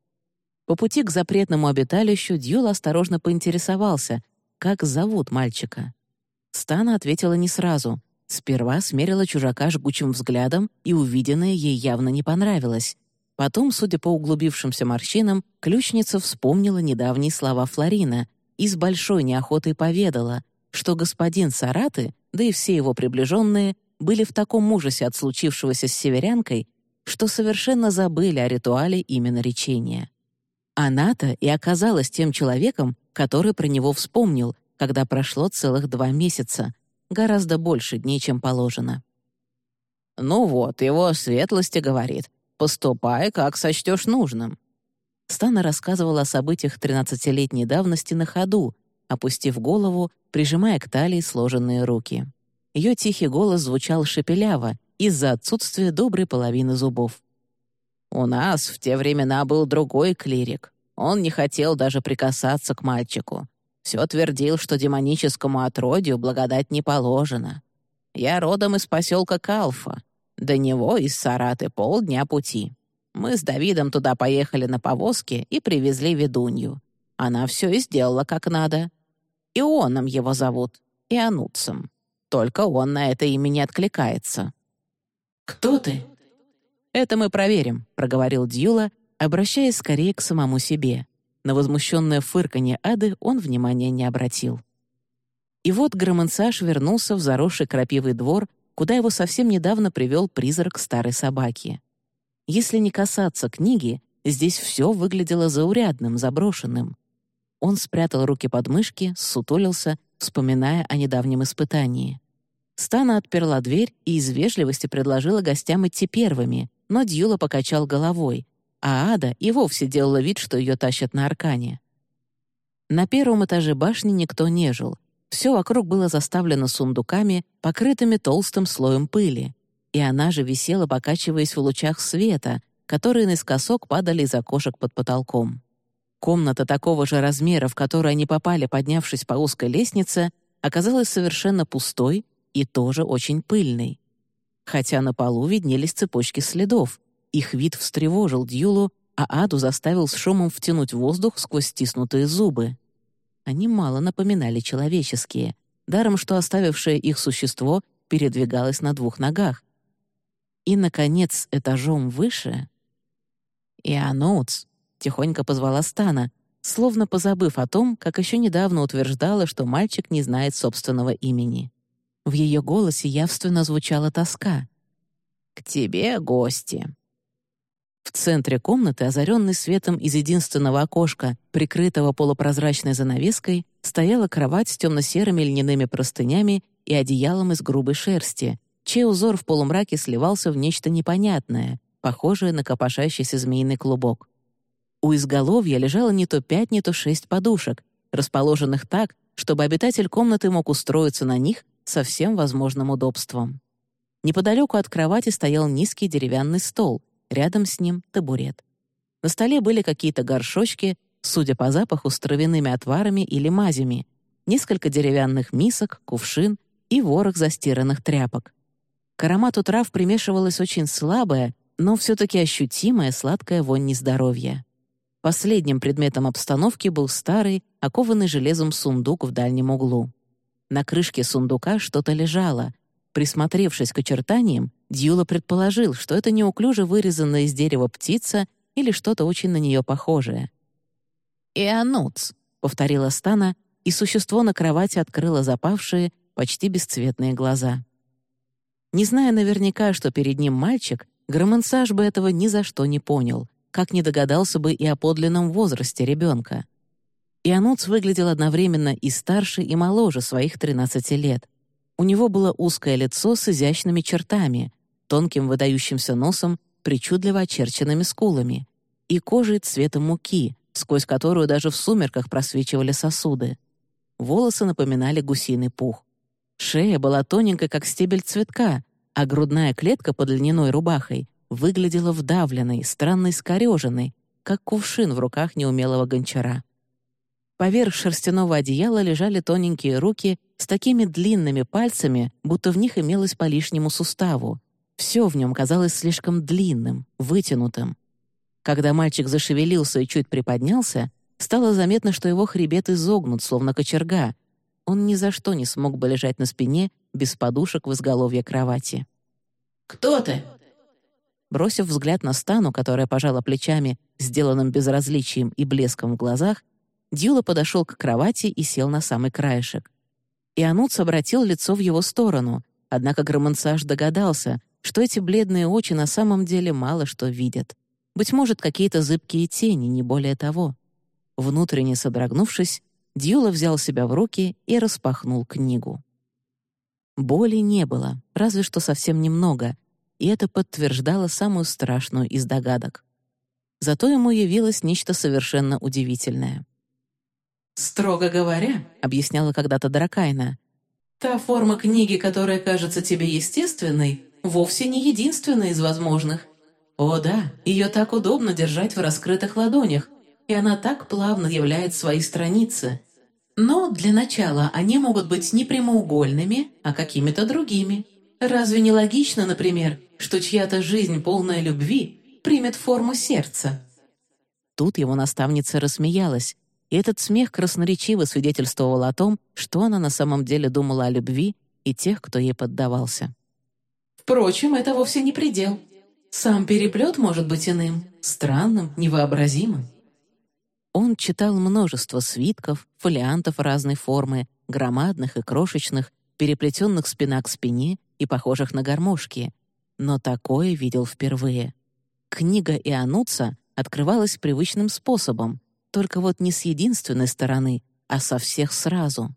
По пути к запретному обиталищу Дьюл осторожно поинтересовался, как зовут мальчика. Стана ответила не сразу. Сперва смерила чужака жгучим взглядом, и увиденное ей явно не понравилось. Потом, судя по углубившимся морщинам, ключница вспомнила недавние слова Флорина и с большой неохотой поведала, что господин Сараты, да и все его приближенные, были в таком ужасе от случившегося с северянкой, что совершенно забыли о ритуале именно речения. Она-то и оказалась тем человеком, который про него вспомнил, когда прошло целых 2 месяца, гораздо больше дней, чем положено. «Ну вот, его светлости говорит, поступай, как сочтешь нужным». Стана рассказывала о событиях 13-летней давности на ходу, опустив голову, прижимая к талии сложенные руки. Ее тихий голос звучал шепеляво из-за отсутствия доброй половины зубов. «У нас в те времена был другой клирик. Он не хотел даже прикасаться к мальчику. Все твердил, что демоническому отродью благодать не положена. Я родом из поселка Калфа. До него из Сараты полдня пути. Мы с Давидом туда поехали на повозке и привезли ведунью. Она все и сделала как надо. Ионом его зовут, Ионуцем. Только он на это имя не откликается». «Кто ты?» «Это мы проверим», — проговорил Дьюла, обращаясь скорее к самому себе. На возмущенное фырканье Ады он внимания не обратил. И вот Громансааш вернулся в заросший крапивый двор, куда его совсем недавно привел призрак старой собаки. Если не касаться книги, здесь все выглядело заурядным, заброшенным. Он спрятал руки под мышки, ссутулился, вспоминая о недавнем испытании. Стана отперла дверь и из вежливости предложила гостям идти первыми, но Дьюла покачал головой, а Ада и вовсе делала вид, что ее тащат на аркане. На первом этаже башни никто не жил. Все вокруг было заставлено сундуками, покрытыми толстым слоем пыли, и она же висела, покачиваясь в лучах света, которые наискосок падали из окошек под потолком. Комната такого же размера, в которую они попали, поднявшись по узкой лестнице, оказалась совершенно пустой и тоже очень пыльной. Хотя на полу виднелись цепочки следов. Их вид встревожил Дьюлу, а Аду заставил с шумом втянуть воздух сквозь стиснутые зубы. Они мало напоминали человеческие, даром что оставившее их существо передвигалось на 2 ногах. И, наконец, этажом выше... «Ионуц», — тихонько позвала Стана, словно позабыв о том, как еще недавно утверждала, что мальчик не знает собственного имени. В ее голосе явственно звучала тоска. «К тебе гости». В центре комнаты, озаренной светом из единственного окошка, прикрытого полупрозрачной занавеской, стояла кровать с темно-серыми льняными простынями и одеялом из грубой шерсти, чей узор в полумраке сливался в нечто непонятное, похожее на копошащийся змеиный клубок. У изголовья лежало не то 5, не то 6 подушек, расположенных так, чтобы обитатель комнаты мог устроиться на них со всем возможным удобством. Неподалеку от кровати стоял низкий деревянный стол, рядом с ним — табурет. На столе были какие-то горшочки, судя по запаху, с травяными отварами или мазями, несколько деревянных мисок, кувшин и ворох застиранных тряпок. К аромату трав примешивалась очень слабая, но все-таки ощутимая сладкая вонь нездоровья. Последним предметом обстановки был старый, окованный железом сундук в дальнем углу. На крышке сундука что-то лежало. Присмотревшись к очертаниям, Дьюла предположил, что это неуклюже вырезанная из дерева птица или что-то очень на нее похожее. «Иануц», — повторила Стана, и существо на кровати открыло запавшие, почти бесцветные глаза. Не зная наверняка, что перед ним мальчик, Громансаж бы этого ни за что не понял, как не догадался бы и о подлинном возрасте ребенка. Иануц выглядел одновременно и старше, и моложе своих 13 лет. У него было узкое лицо с изящными чертами, тонким выдающимся носом, причудливо очерченными скулами, и кожей цвета муки, сквозь которую даже в сумерках просвечивали сосуды. Волосы напоминали гусиный пух. Шея была тоненькой, как стебель цветка, а грудная клетка под льняной рубахой выглядела вдавленной, странно искорёженной, как кувшин в руках неумелого гончара. Поверх шерстяного одеяла лежали тоненькие руки с такими длинными пальцами, будто в них имелось по лишнему суставу. Все в нем казалось слишком длинным, вытянутым. Когда мальчик зашевелился и чуть приподнялся, стало заметно, что его хребет изогнут, словно кочерга. Он ни за что не смог бы лежать на спине без подушек в изголовье кровати. «Кто ты?» Бросив взгляд на Стану, которая пожала плечами, сделанным безразличием и блеском в глазах, Дьюла подошел к кровати и сел на самый краешек. Иануц обратил лицо в его сторону, однако Громансаж догадался, что эти бледные очи на самом деле мало что видят. Быть может, какие-то зыбкие тени, не более того. Внутренне содрогнувшись, Дьюла взял себя в руки и распахнул книгу. Боли не было, разве что совсем немного, и это подтверждало самую страшную из догадок. Зато ему явилось нечто совершенно удивительное. «Строго говоря, — объясняла когда-то Дракайна, та форма книги, которая кажется тебе естественной, вовсе не единственная из возможных. О да, ее так удобно держать в раскрытых ладонях, и она так плавно являет свои страницы. Но для начала они могут быть не прямоугольными, а какими-то другими. Разве не логично, например, что чья-то жизнь, полная любви, примет форму сердца?» Тут его наставница рассмеялась, и этот смех красноречиво свидетельствовал о том, что она на самом деле думала о любви и тех, кто ей поддавался. Впрочем, это вовсе не предел. Сам переплет может быть иным, странным, невообразимым. Он читал множество свитков, фолиантов разной формы, громадных и крошечных, переплетенных спина к спине и похожих на гармошки, но такое видел впервые. Книга Иануца открывалась привычным способом, только вот не с единственной стороны, а со всех сразу.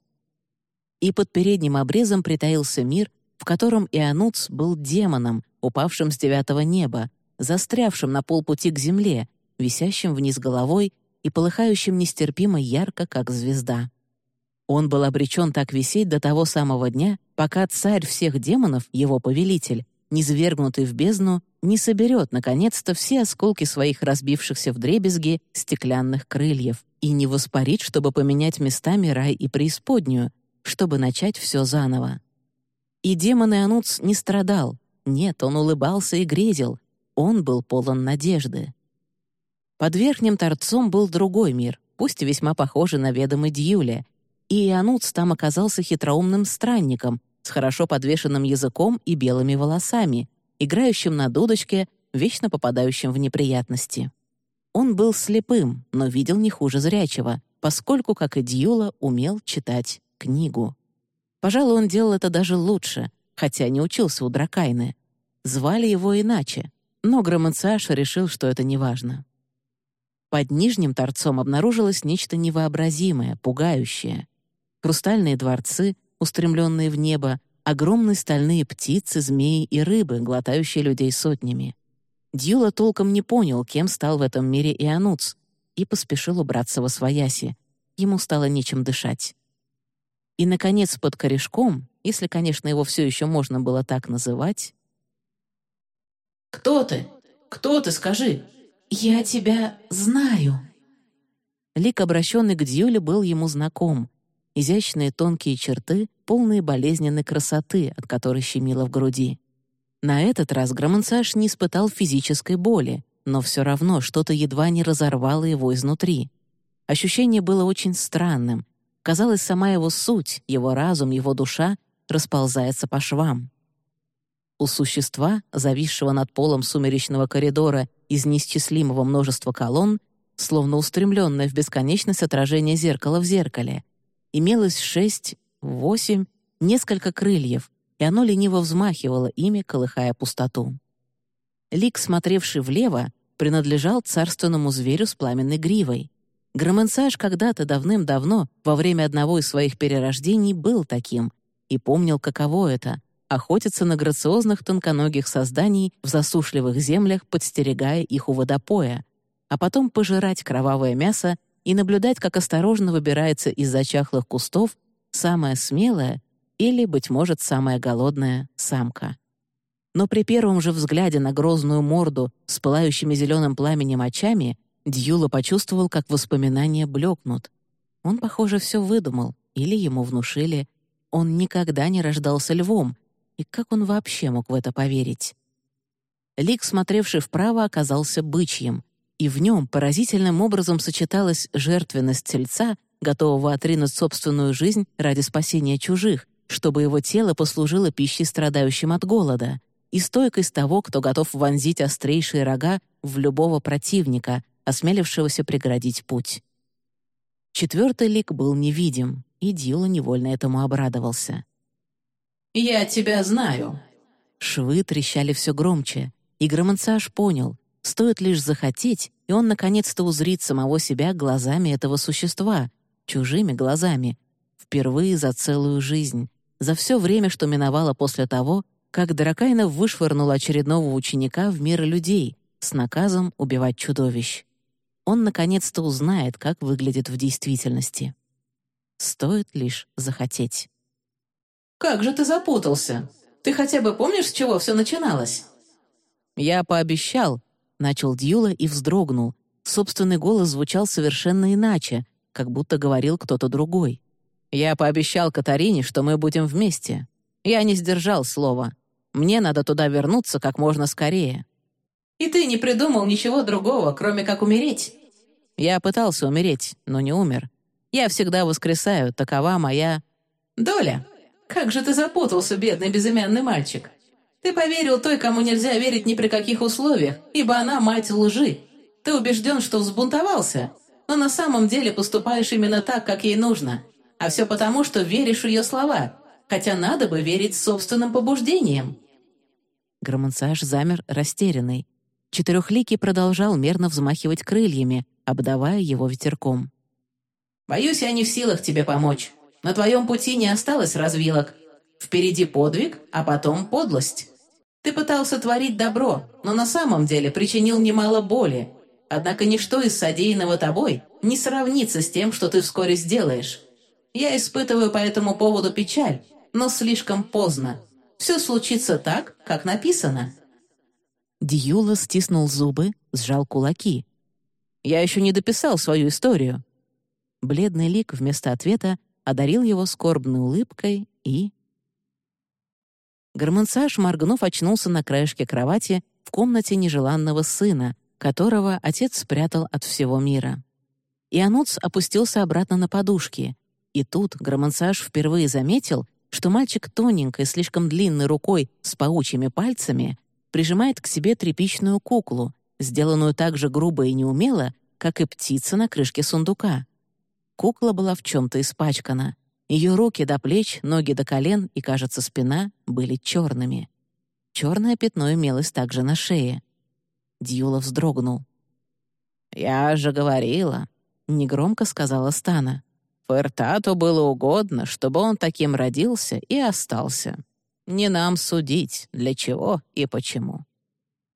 И под передним обрезом притаился мир, в котором Иануц был демоном, упавшим с 9-го неба, застрявшим на полпути к земле, висящим вниз головой и полыхающим нестерпимо ярко, как звезда. Он был обречен так висеть до того самого дня, пока царь всех демонов, его повелитель, низвергнутый в бездну, не соберет, наконец-то, все осколки своих разбившихся вдребезги стеклянных крыльев и не воспарит, чтобы поменять местами рай и преисподнюю, чтобы начать все заново. И демон Иануц не страдал. Нет, он улыбался и грезил. Он был полон надежды. Под верхним торцом был другой мир, пусть и весьма похожий на ведомый Дьюле, и Иануц там оказался хитроумным странником с хорошо подвешенным языком и белыми волосами, играющим на дудочке, вечно попадающим в неприятности. Он был слепым, но видел не хуже зрячего, поскольку, как и Дьюла, умел читать книгу. Пожалуй, он делал это даже лучше, хотя не учился у Дракайны. Звали его иначе, но Громансаж решил, что это неважно. Под нижним торцом обнаружилось нечто невообразимое, пугающее. Хрустальные дворцы, устремленные в небо, огромные стальные птицы, змеи и рыбы, глотающие людей сотнями. Дьюла толком не понял, кем стал в этом мире Иануц, и поспешил убраться восвояси. Ему стало нечем дышать. И, наконец, под корешком, если, конечно, его все еще можно было так называть... «Кто ты? Кто ты, скажи?» «Я тебя знаю». Лик, обращенный к Дьюле, был ему знаком. Изящные тонкие черты, полные болезненной красоты, от которой щемило в груди. На этот раз Громансаж не испытал физической боли, но все равно что-то едва не разорвало его изнутри. Ощущение было очень странным. Казалось, сама его суть, его разум, его душа расползается по швам. У существа, зависшего над полом сумеречного коридора из неисчислимого множества колонн, словно устремленное в бесконечность отражение зеркала в зеркале, имелось 6, 8, несколько крыльев, и оно лениво взмахивало ими, колыхая пустоту. Лик, смотревший влево, принадлежал царственному зверю с пламенной гривой. Громансаж когда-то давным-давно, во время одного из своих перерождений, был таким и помнил, каково это — охотиться на грациозных тонконогих созданий в засушливых землях, подстерегая их у водопоя, а потом пожирать кровавое мясо и наблюдать, как осторожно выбирается из зачахлых кустов самая смелая или, быть может, самая голодная самка. Но при первом же взгляде на грозную морду с пылающими зеленым пламенем очами Дьюла почувствовал, как воспоминания блекнут. Он, похоже, все выдумал, или ему внушили. Он никогда не рождался львом, и как он вообще мог в это поверить? Лик, смотревший вправо, оказался бычьим, и в нем поразительным образом сочеталась жертвенность тельца, готового отринуть собственную жизнь ради спасения чужих, чтобы его тело послужило пищей страдающим от голода, и стойкость того, кто готов вонзить острейшие рога в любого противника, осмелившегося преградить путь. Четвертый лик был невидим, и Дьюла невольно этому обрадовался. «Я тебя знаю». Швы трещали все громче, и Громансаж понял, стоит лишь захотеть, и он наконец-то узрит самого себя глазами этого существа, чужими глазами, впервые за целую жизнь, за все время, что миновало после того, как Дракайнов вышвырнул очередного ученика в мир людей с наказом убивать чудовищ. Он наконец-то узнает, как выглядит в действительности. Стоит лишь захотеть. «Как же ты запутался? Ты хотя бы помнишь, с чего все начиналось?» «Я пообещал», — начал Дьюла и вздрогнул. Собственный голос звучал совершенно иначе, как будто говорил кто-то другой. «Я пообещал Катарине, что мы будем вместе. Я не сдержал слова. Мне надо туда вернуться как можно скорее». «И ты не придумал ничего другого, кроме как умереть?» «Я пытался умереть, но не умер. Я всегда воскресаю, такова моя...» «Доля? Как же ты запутался, бедный безымянный мальчик. Ты поверил той, кому нельзя верить ни при каких условиях, ибо она мать лжи. Ты убежден, что взбунтовался, но на самом деле поступаешь именно так, как ей нужно. А все потому, что веришь в ее слова, хотя надо бы верить собственным побуждением». Громансаж замер растерянный. Четырехликий продолжал мерно взмахивать крыльями, обдавая его ветерком. «Боюсь, я не в силах тебе помочь. На твоем пути не осталось развилок. Впереди подвиг, а потом подлость. Ты пытался творить добро, но на самом деле причинил немало боли. Однако ничто из содеянного тобой не сравнится с тем, что ты вскоре сделаешь. Я испытываю по этому поводу печаль, но слишком поздно. Все случится так, как написано». Дьюла стиснул зубы, сжал кулаки. «Я еще не дописал свою историю». Бледный лик вместо ответа одарил его скорбной улыбкой и... Громансаж, моргнув, очнулся на краешке кровати в комнате нежеланного сына, которого отец спрятал от всего мира. Иануц опустился обратно на подушки, и тут Громансаж впервые заметил, что мальчик тоненькой, слишком длинной рукой с паучьими пальцами прижимает к себе тряпичную куклу, сделанную так же грубо и неумело, как и птица на крышке сундука. Кукла была в чем-то испачкана. Ее руки до плеч, ноги до колен и, кажется, спина были черными. Черное пятно имелось также на шее. Дьюла вздрогнул. «Я же говорила», — негромко сказала Стана. «Фуэртату было угодно, чтобы он таким родился и остался. Не нам судить, для чего и почему».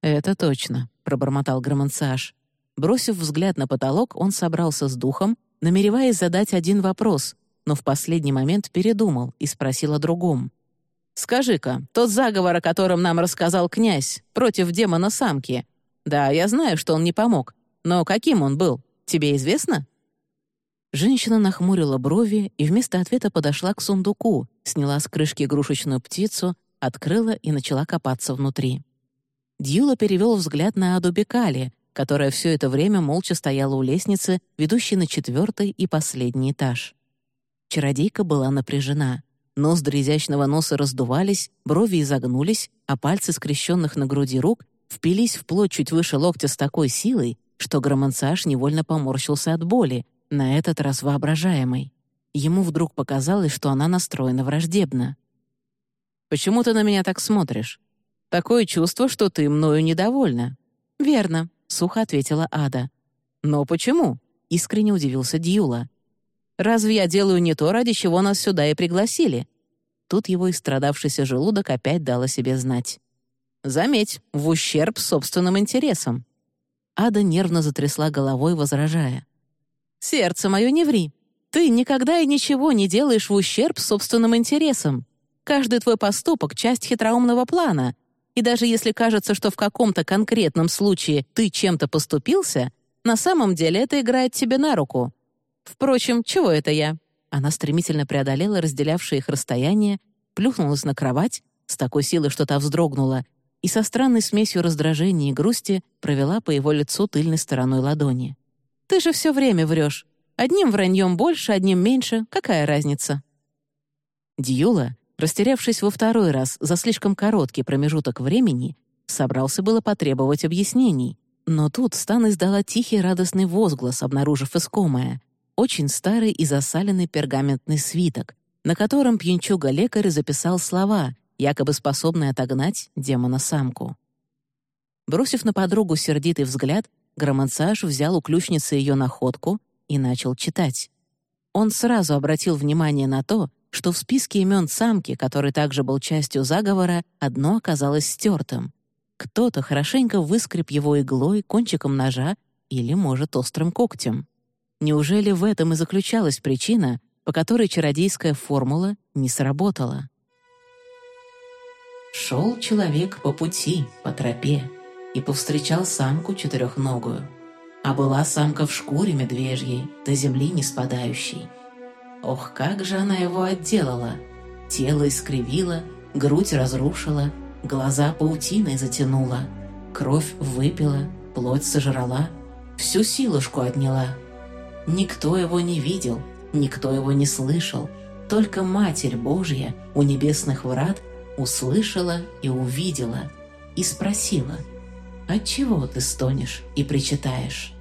«Это точно», — пробормотал Громансааж. Бросив взгляд на потолок, он собрался с духом, намереваясь задать один вопрос, но в последний момент передумал и спросил о другом. «Скажи-ка, тот заговор, о котором нам рассказал князь, против демона-самки. Да, я знаю, что он не помог, но каким он был, тебе известно?» Женщина нахмурила брови и вместо ответа подошла к сундуку, сняла с крышки игрушечную птицу, открыла и начала копаться внутри. Дьюла перевел взгляд на Аду Бекали, которая все это время молча стояла у лестницы, ведущей на 4-й и последний этаж. Чародейка была напряжена. Ноздри изящного носа раздувались, брови изогнулись, а пальцы скрещенных на груди рук впились в плоть чуть выше локтя с такой силой, что Громансааж невольно поморщился от боли, на этот раз воображаемой. Ему вдруг показалось, что она настроена враждебно. «Почему ты на меня так смотришь? Такое чувство, что ты мною недовольна». «Верно», — сухо ответила Ада. «Но почему?» — искренне удивился Дьюла. «Разве я делаю не то, ради чего нас сюда и пригласили?» Тут его истрадавшийся желудок опять дал о себе знать. «Заметь, в ущерб собственным интересам». Ада нервно затрясла головой, возражая. «Сердце мое, не ври. Ты никогда и ничего не делаешь в ущерб собственным интересам. Каждый твой поступок — часть хитроумного плана, и даже если кажется, что в каком-то конкретном случае ты чем-то поступился, на самом деле это играет тебе на руку. Впрочем, чего это я?» Она стремительно преодолела разделявшее их расстояние, плюхнулась на кровать с такой силой, что та вздрогнула, и со странной смесью раздражения и грусти провела по его лицу тыльной стороной ладони. «Ты же все время врешь. Одним враньем больше, одним меньше. Какая разница?» Дьюла, растерявшись во второй раз за слишком короткий промежуток времени, собрался было потребовать объяснений, но тут Стан издала тихий радостный возглас, обнаружив искомое — очень старый и засаленный пергаментный свиток, на котором пьянчуга-лекарь записал слова, якобы способные отогнать демона-самку. Бросив на подругу сердитый взгляд, Громансааж взял у ключницы ее находку и начал читать. Он сразу обратил внимание на то, что в списке имен самки, который также был частью заговора, одно оказалось стертым. Кто-то хорошенько выскреб его иглой, кончиком ножа или, может, острым когтем. Неужели в этом и заключалась причина, по которой чародейская формула не сработала? Шел человек по пути, по тропе, и повстречал самку четырехногую. А была самка в шкуре медвежьей, до земли не спадающей. Ох, как же она его отделала! Тело искривила, грудь разрушила, глаза паутиной затянула, кровь выпила, плоть сожрала, всю силушку отняла. Никто его не видел, никто его не слышал, только Матерь Божья у небесных врат услышала и увидела, и спросила: «Отчего ты стонешь и причитаешь?»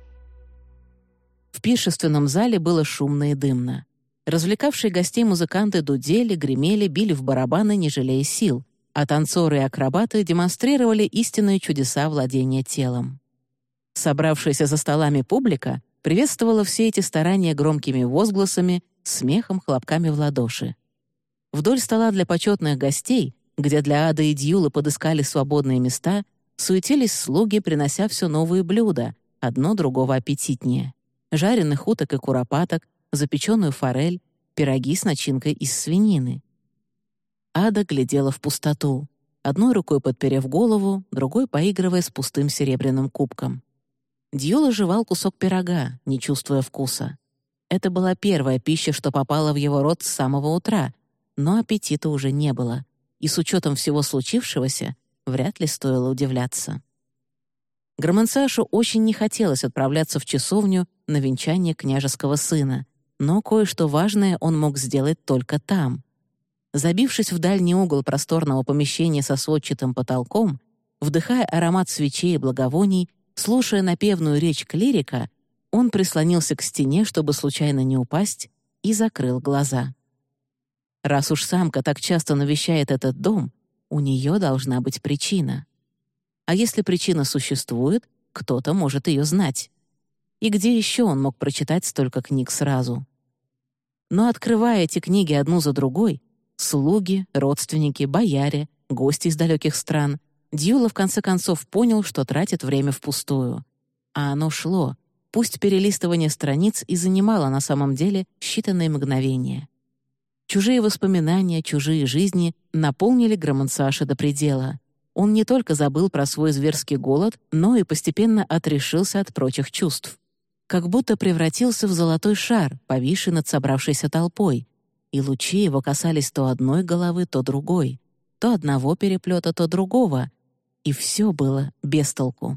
В пиршественном зале было шумно и дымно. Развлекавшие гостей музыканты дудели, гремели, били в барабаны, не жалея сил, а танцоры и акробаты демонстрировали истинные чудеса владения телом. Собравшаяся за столами публика приветствовала все эти старания громкими возгласами, смехом, хлопками в ладоши. Вдоль стола для почетных гостей, где для Ады и Дьюлы подыскали свободные места, суетились слуги, принося все новые блюда, одно другого аппетитнее. Жареных уток и куропаток, запеченную форель, пироги с начинкой из свинины. Ада глядела в пустоту, одной рукой подперев голову, другой поигрывая с пустым серебряным кубком. Дьюла жевал кусок пирога, не чувствуя вкуса. Это была первая пища, что попала в его рот с самого утра, но аппетита уже не было, и с учетом всего случившегося вряд ли стоило удивляться. Громансаашу очень не хотелось отправляться в часовню на венчание княжеского сына, но кое-что важное он мог сделать только там. Забившись в дальний угол просторного помещения со сводчатым потолком, вдыхая аромат свечей и благовоний, слушая напевную речь клирика, он прислонился к стене, чтобы случайно не упасть, и закрыл глаза. Раз уж самка так часто навещает этот дом, у нее должна быть причина. А если причина существует, кто-то может ее знать. И где еще он мог прочитать столько книг сразу? Но открывая эти книги одну за другой, слуги, родственники, бояре, гости из далеких стран, Дьюла в конце концов понял, что тратит время впустую. А оно шло, пусть перелистывание страниц и занимало на самом деле считанные мгновения. Чужие воспоминания, чужие жизни наполнили Громансааша до предела. Он не только забыл про свой зверский голод, но и постепенно отрешился от прочих чувств. Как будто превратился в золотой шар, повисший над собравшейся толпой, и лучи его касались то одной головы, то другой, то одного переплета, то другого, и все было без толку.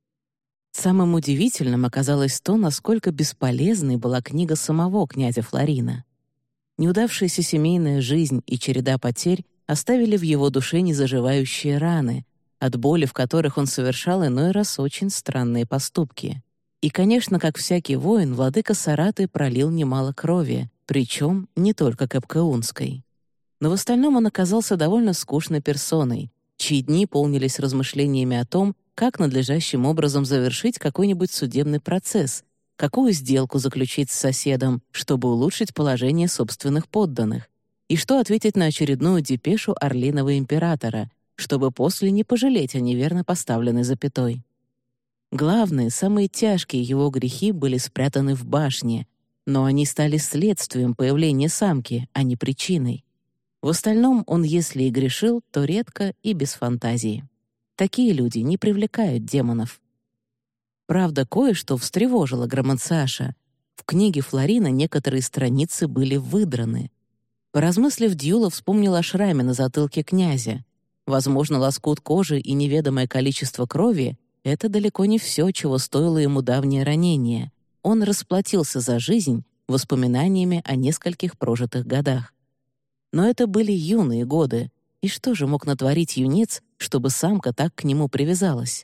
Самым удивительным оказалось то, насколько бесполезной была книга самого князя Флорина. Неудавшаяся семейная жизнь и череда потерь оставили в его душе незаживающие раны, от боли в которых он совершал иной раз очень странные поступки. И, конечно, как всякий воин, владыка Сараты пролил немало крови, причем не только кэпкаунской. Но в остальном он оказался довольно скучной персоной, чьи дни полнились размышлениями о том, как надлежащим образом завершить какой-нибудь судебный процесс, какую сделку заключить с соседом, чтобы улучшить положение собственных подданных, и что ответить на очередную депешу Орлиного императора, чтобы после не пожалеть о неверно поставленной запятой. Главные, самые тяжкие его грехи были спрятаны в башне, но они стали следствием появления самки, а не причиной. В остальном он, если и грешил, то редко и без фантазии. Такие люди не привлекают демонов. Правда, кое-что встревожило Громансааша. В книге Флорина некоторые страницы были выдраны. Поразмыслив, Дьюла вспомнил о шраме на затылке князя. Возможно, лоскут кожи и неведомое количество крови — это далеко не все, чего стоило ему давнее ранение. Он расплатился за жизнь воспоминаниями о нескольких прожитых годах. Но это были юные годы, и что же мог натворить юнец, чтобы самка так к нему привязалась?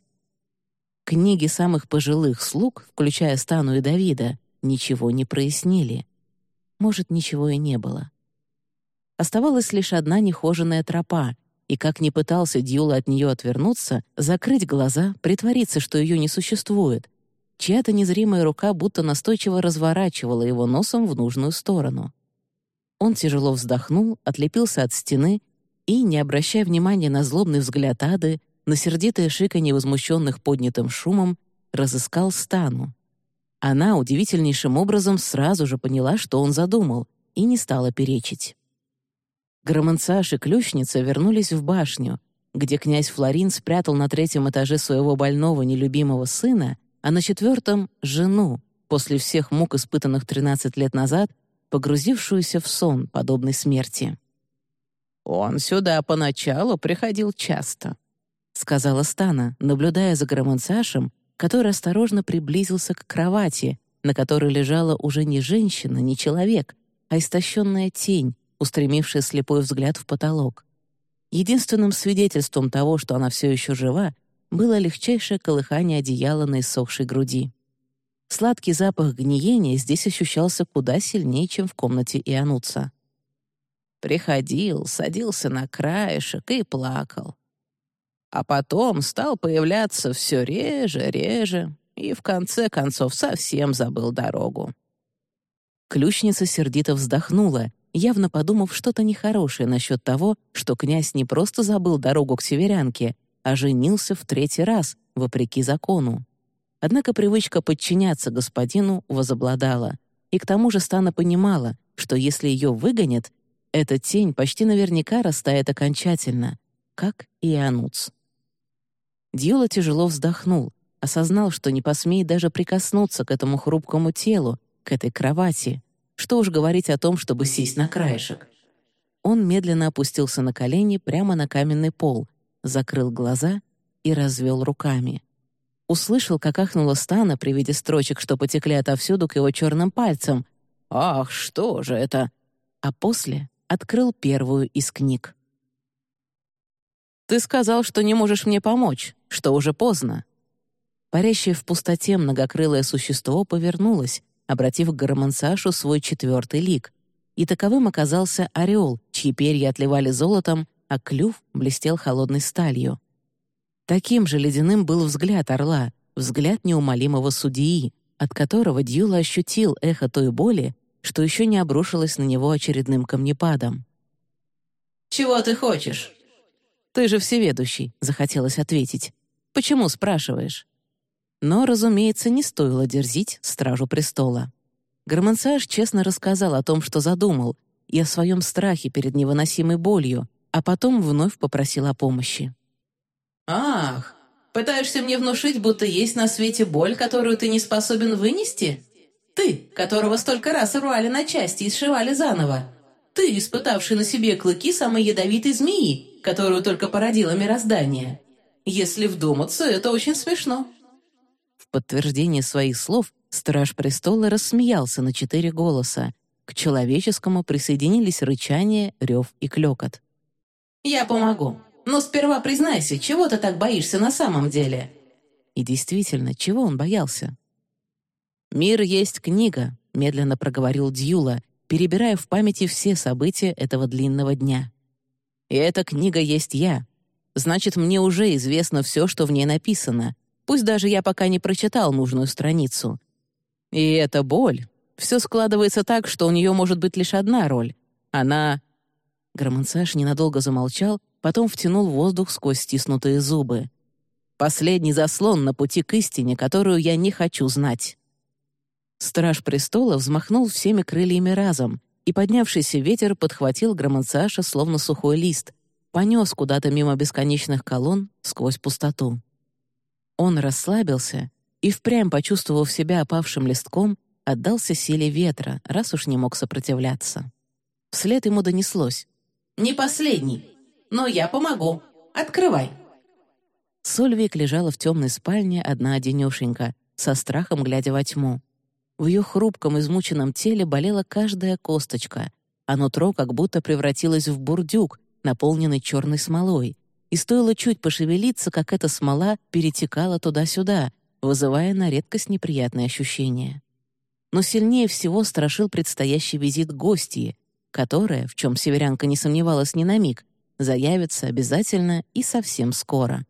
Книги самых пожилых слуг, включая Стану и Давида, ничего не прояснили. Может, ничего и не было. Оставалась лишь одна нехоженная тропа, и как ни пытался Дьюла от нее отвернуться, закрыть глаза, притвориться, что ее не существует, чья-то незримая рука будто настойчиво разворачивала его носом в нужную сторону. Он тяжело вздохнул, отлепился от стены и, не обращая внимания на злобный взгляд Ады, на сердитое шиканье возмущенных поднятым шумом, разыскал Стану. Она удивительнейшим образом сразу же поняла, что он задумал, и не стала перечить. Громансааш и ключница вернулись в башню, где князь Флорин спрятал на 3-м этаже своего больного нелюбимого сына, а на 4-м — жену, после всех мук, испытанных 13 лет назад, погрузившуюся в сон, подобный смерти. «Он сюда поначалу приходил часто», — сказала Стана, наблюдая за Громансаашем, который осторожно приблизился к кровати, на которой лежала уже не женщина, не человек, а истощенная тень, устремившая слепой взгляд в потолок. Единственным свидетельством того, что она все еще жива, было легчайшее колыхание одеяла на иссохшей груди. Сладкий запах гниения здесь ощущался куда сильнее, чем в комнате Иануца. Приходил, садился на краешек и плакал. А потом стал появляться все реже, и в конце концов совсем забыл дорогу. Ключница сердито вздохнула, явно подумав что-то нехорошее насчет того, что князь не просто забыл дорогу к северянке, а женился в 3-й раз, вопреки закону. Однако привычка подчиняться господину возобладала, и к тому же Стана понимала, что если ее выгонят, эта тень почти наверняка растает окончательно, как и Иануц. Дьюла тяжело вздохнул, осознал, что не посмеет даже прикоснуться к этому хрупкому телу, к этой кровати, что уж говорить о том, чтобы сесть на краешек. Он медленно опустился на колени прямо на каменный пол, закрыл глаза и развел руками. Услышал, как ахнула Стана при виде строчек, что потекли отовсюду к его черным пальцам. «Ах, что же это?» А после открыл первую из книг. «Ты сказал, что не можешь мне помочь, что уже поздно». Парящее в пустоте многокрылое существо повернулось, обратив к Громансаашу свой 4-й лик, и таковым оказался орел, чьи перья отливали золотом, а клюв блестел холодной сталью. Таким же ледяным был взгляд орла, взгляд неумолимого судьи, от которого Дьюла ощутил эхо той боли, что еще не обрушилось на него очередным камнепадом. «Чего ты хочешь?» «Ты же всеведущий», — захотелось ответить. «Почему спрашиваешь?» Но, разумеется, не стоило дерзить стражу престола. Гармансаж честно рассказал о том, что задумал, и о своем страхе перед невыносимой болью, а потом вновь попросил о помощи. «Ах, пытаешься мне внушить, будто есть на свете боль, которую ты не способен вынести? Ты, которого столько раз рвали на части и сшивали заново. Ты, испытавший на себе клыки самой ядовитой змеи, которую только породило мироздание. Если вдуматься, это очень смешно». В подтверждение своих слов страж престола рассмеялся на 4 голоса. К человеческому присоединились рычание, рев и клёкот. «Я помогу. Но сперва признайся, чего ты так боишься на самом деле?» И действительно, чего он боялся? «Мир есть книга», — медленно проговорил Дьюла, перебирая в памяти все события этого длинного дня. «И эта книга есть я. Значит, мне уже известно все, что в ней написано, пусть даже я пока не прочитал нужную страницу. И эта боль. Все складывается так, что у нее может быть лишь одна роль. Она...» Гармансаж ненадолго замолчал, потом втянул воздух сквозь стиснутые зубы. «Последний заслон на пути к истине, которую я не хочу знать». Страж престола взмахнул всеми крыльями разом, и поднявшийся ветер подхватил Гармансаша словно сухой лист, понес куда-то мимо бесконечных колонн сквозь пустоту. Он расслабился и, впрямь почувствовав себя опавшим листком, отдался силе ветра, раз уж не мог сопротивляться. Вслед ему донеслось: «Не последний, но я помогу. Открывай». Сольвик лежала в темной спальне одна-одинешенька, со страхом глядя во тьму. В ее хрупком, измученном теле болела каждая косточка, а нутро как будто превратилось в бурдюк, наполненный черной смолой, и стоило чуть пошевелиться, как эта смола перетекала туда-сюда, вызывая на редкость неприятные ощущения. Но сильнее всего страшил предстоящий визит гостьи, которая, в чем северянка не сомневалась ни на миг, заявится обязательно и совсем скоро.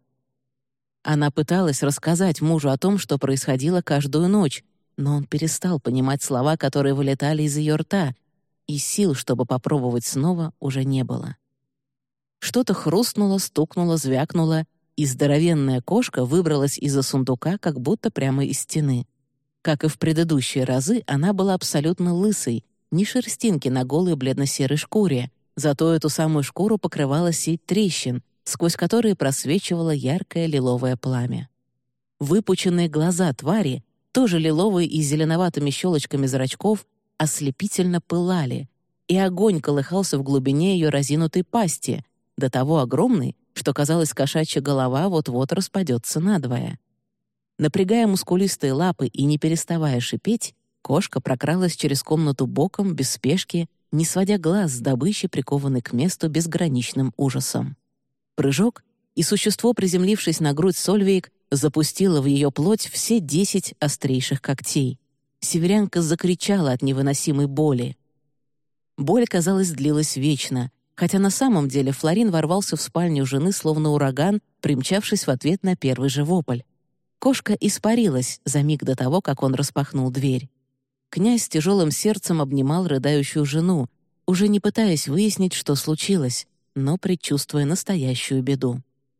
Она пыталась рассказать мужу о том, что происходило каждую ночь, но он перестал понимать слова, которые вылетали из ее рта, и сил, чтобы попробовать снова, уже не было. Что-то хрустнуло, стукнуло, звякнуло, и здоровенная кошка выбралась из-за сундука, как будто прямо из стены. Как и в предыдущие разы, она была абсолютно лысой, ни шерстинки на голой бледно-серой шкуре, зато эту самую шкуру покрывала сеть трещин, сквозь которые просвечивало яркое лиловое пламя. Выпученные глаза твари, тоже лиловые и с зеленоватыми щелочками зрачков, ослепительно пылали, и огонь колыхался в глубине ее разинутой пасти, до того огромной, что, казалось, кошачья голова вот-вот распадется надвое. Напрягая мускулистые лапы и не переставая шипеть, кошка прокралась через комнату боком, без спешки, не сводя глаз с добычи, прикованной к месту безграничным ужасом. Прыжок, и существо, приземлившись на грудь Сольвейк, запустила в ее плоть все 10 острейших когтей. Северянка закричала от невыносимой боли. Боль, казалось, длилась вечно, хотя на самом деле Флорин ворвался в спальню жены словно ураган, примчавшись в ответ на первый же вопль. Кошка испарилась за миг до того, как он распахнул дверь. Князь с тяжелым сердцем обнимал рыдающую жену, уже не пытаясь выяснить, что случилось, но предчувствуя настоящую беду.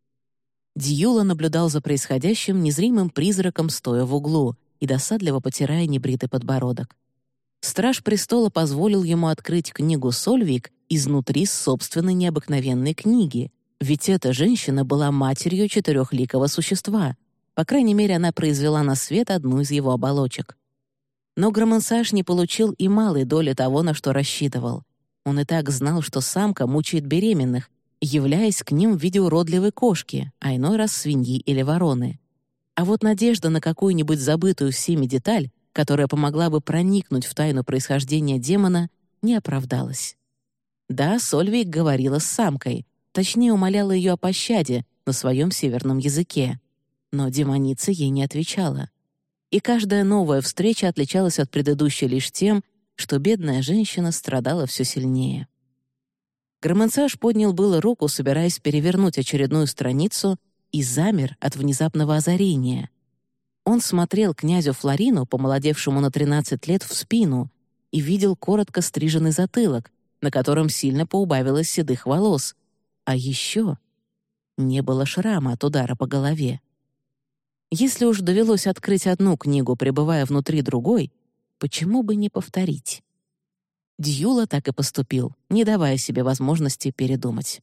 Дьюла наблюдал за происходящим незримым призраком, стоя в углу и досадливо потирая небритый подбородок. Страж престола позволил ему открыть книгу Сольвик изнутри собственной необыкновенной книги, ведь эта женщина была матерью четырехликого существа. По крайней мере, она произвела на свет одну из его оболочек. Но Гармансаж не получил и малой доли того, на что рассчитывал. Он и так знал, что самка мучает беременных, являясь к ним в виде уродливой кошки, а иной раз свиньи или вороны. А вот надежда на какую-нибудь забытую всеми деталь, которая помогла бы проникнуть в тайну происхождения демона, не оправдалась. Да, Сольвейк говорила с самкой, точнее умоляла ее о пощаде на своем северном языке. Но демоница ей не отвечала. И каждая новая встреча отличалась от предыдущей лишь тем, что бедная женщина страдала все сильнее. Гармансаж поднял было руку, собираясь перевернуть очередную страницу, и замер от внезапного озарения. Он смотрел князю Флорину, помолодевшему на 13 лет, в спину, и видел коротко стриженный затылок, на котором сильно поубавилось седых волос. А еще Не было шрама от удара по голове. Если уж довелось открыть одну книгу, пребывая внутри другой, почему бы не повторить? Дьюла так и поступил, не давая себе возможности передумать.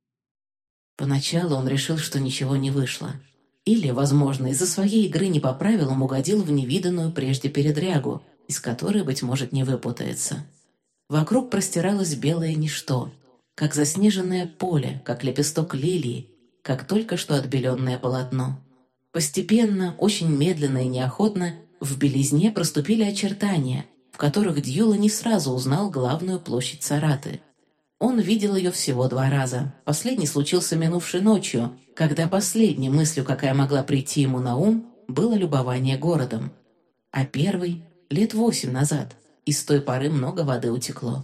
Поначалу он решил, что ничего не вышло. Или, возможно, из-за своей игры не по правилам угодил в невиданную прежде передрягу, из которой, быть может, не выпутается. Вокруг простиралось белое ничто, как заснеженное поле, как лепесток лилии, как только что отбеленное полотно. Постепенно, очень медленно и неохотно, в белизне проступили очертания, в которых Дьюла не сразу узнал главную площадь Сараты. Он видел ее всего 2 раза. Последний случился минувшей ночью, когда последней мыслью, какая могла прийти ему на ум, было любование городом. А первый — лет 8 назад, и с той поры много воды утекло.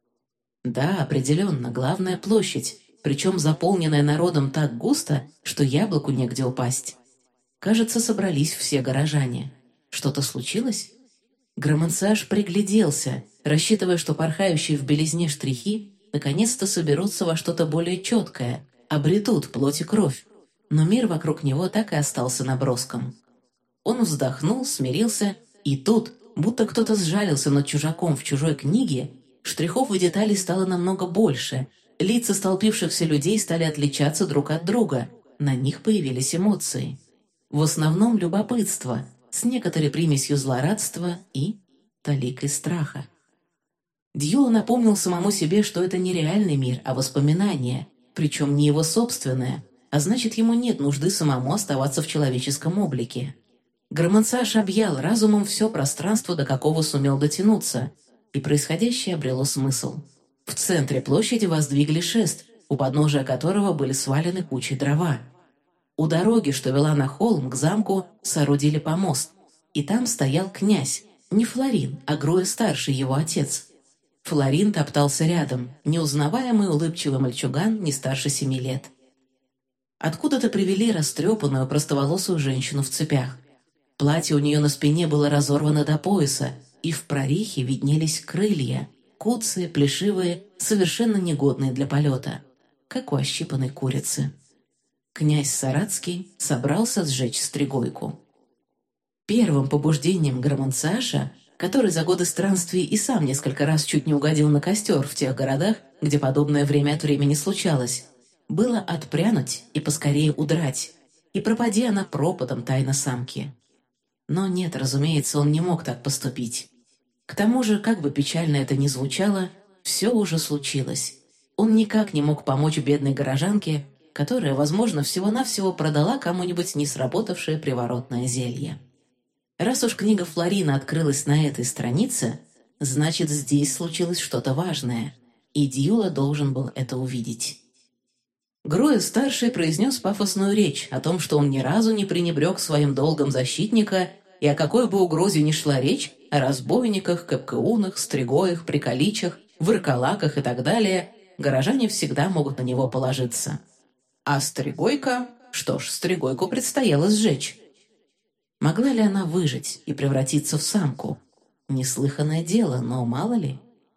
Да, определенно, главная площадь, причем заполненная народом так густо, что яблоку негде упасть. Кажется, собрались все горожане. Что-то случилось? Громансаж пригляделся, рассчитывая, что порхающие в белизне штрихи наконец-то соберутся во что-то более четкое, обретут плоть и кровь. Но мир вокруг него так и остался наброском. Он вздохнул, смирился, и тут, будто кто-то сжалился над чужаком в чужой книге, штрихов и деталей стало намного больше, лица столпившихся людей стали отличаться друг от друга, на них появились эмоции. В основном любопытство, с некоторой примесью злорадства и таликой страха. Дьюла напомнил самому себе, что это не реальный мир, а воспоминание, причем не его собственное, а значит, ему нет нужды самому оставаться в человеческом облике. Громансаж объял разумом все пространство, до какого сумел дотянуться, и происходящее обрело смысл. В центре площади воздвигли шест, у подножия которого были свалены кучи дрова. У дороги, что вела на холм к замку, соорудили помост, и там стоял князь, не Флорин, а Гроя-старший, его отец. Флорин топтался рядом, неузнаваемый улыбчивый мальчуган не старше 7 лет. Откуда-то привели растрепанную, простоволосую женщину в цепях. Платье у нее на спине было разорвано до пояса, и в прорехе виднелись крылья, куцые, плешивые, совершенно негодные для полета, как у ощипанной курицы. Князь Саратский собрался сжечь стригойку. Первым побуждением Громансаша, который за годы странствий и сам несколько раз чуть не угодил на костер в тех городах, где подобное время от времени случалось, было отпрянуть и поскорее удрать, и пропади она пропадом тайна самки. Но нет, разумеется, он не мог так поступить. К тому же, как бы печально это ни звучало, все уже случилось. Он никак не мог помочь бедной горожанке, которая, возможно, всего-навсего продала кому-нибудь не сработавшее приворотное зелье. Раз уж книга Флорина открылась на этой странице, значит, здесь случилось что-то важное, и Дьюла должен был это увидеть. Гроя-старший произнес пафосную речь о том, что он ни разу не пренебрег своим долгом защитника, и о какой бы угрозе ни шла речь, о разбойниках, капкаунах, стригоях, приколичах, выркалаках и так далее, горожане всегда могут на него положиться. А стригойка? Что ж, стригойку предстояло сжечь. Могла ли она выжить и превратиться в самку? Неслыханное дело, но мало ли.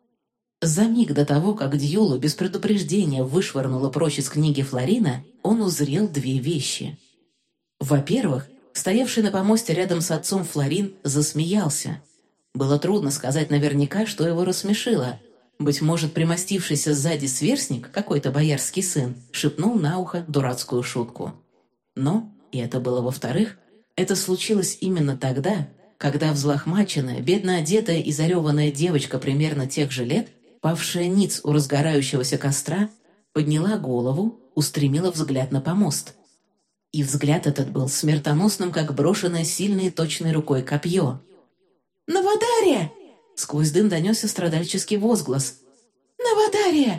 За миг до того, как Дьюлу без предупреждения вышвырнула прочь из книги Флорина, он узрел 2 вещи. Во-первых, стоявший на помосте рядом с отцом Флорин засмеялся. Было трудно сказать наверняка, что его рассмешило. Быть может, примостившийся сзади сверстник, какой-то боярский сын, шепнул на ухо дурацкую шутку. Но, и это было во-вторых, это случилось именно тогда, когда взлохмаченная, бедно одетая и зареванная девочка примерно тех же лет, павшая ниц у разгорающегося костра, подняла голову, устремила взгляд на помост. И взгляд этот был смертоносным, как брошенное сильной и точной рукой копье. «Навадария!» — сквозь дым донесся страдальческий возглас. «Навадария!»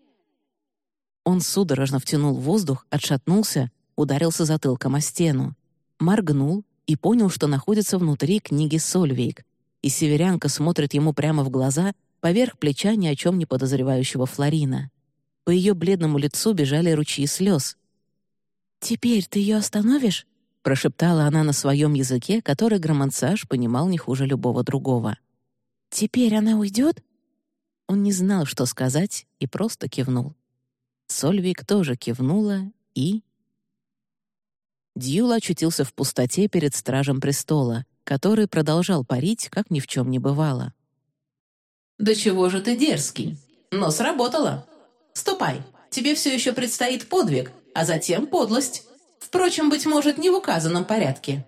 Он судорожно втянул воздух, отшатнулся, ударился затылком о стену, моргнул и понял, что находится внутри книги Сольвейг, и северянка смотрит ему прямо в глаза поверх плеча ни о чем не подозревающего Флорина. По ее бледному лицу бежали ручьи слез. «Теперь ты ее остановишь?» — прошептала она на своем языке, который Громансаж понимал не хуже любого другого. «Теперь она уйдет?» Он не знал, что сказать, и просто кивнул. Сольвейг тоже кивнула и Дьюла очутился в пустоте перед стражем престола, который продолжал парить, как ни в чем не бывало. «Да чего же ты дерзкий? Но сработало. Ступай, тебе все еще предстоит подвиг, а затем подлость. Впрочем, быть может, не в указанном порядке».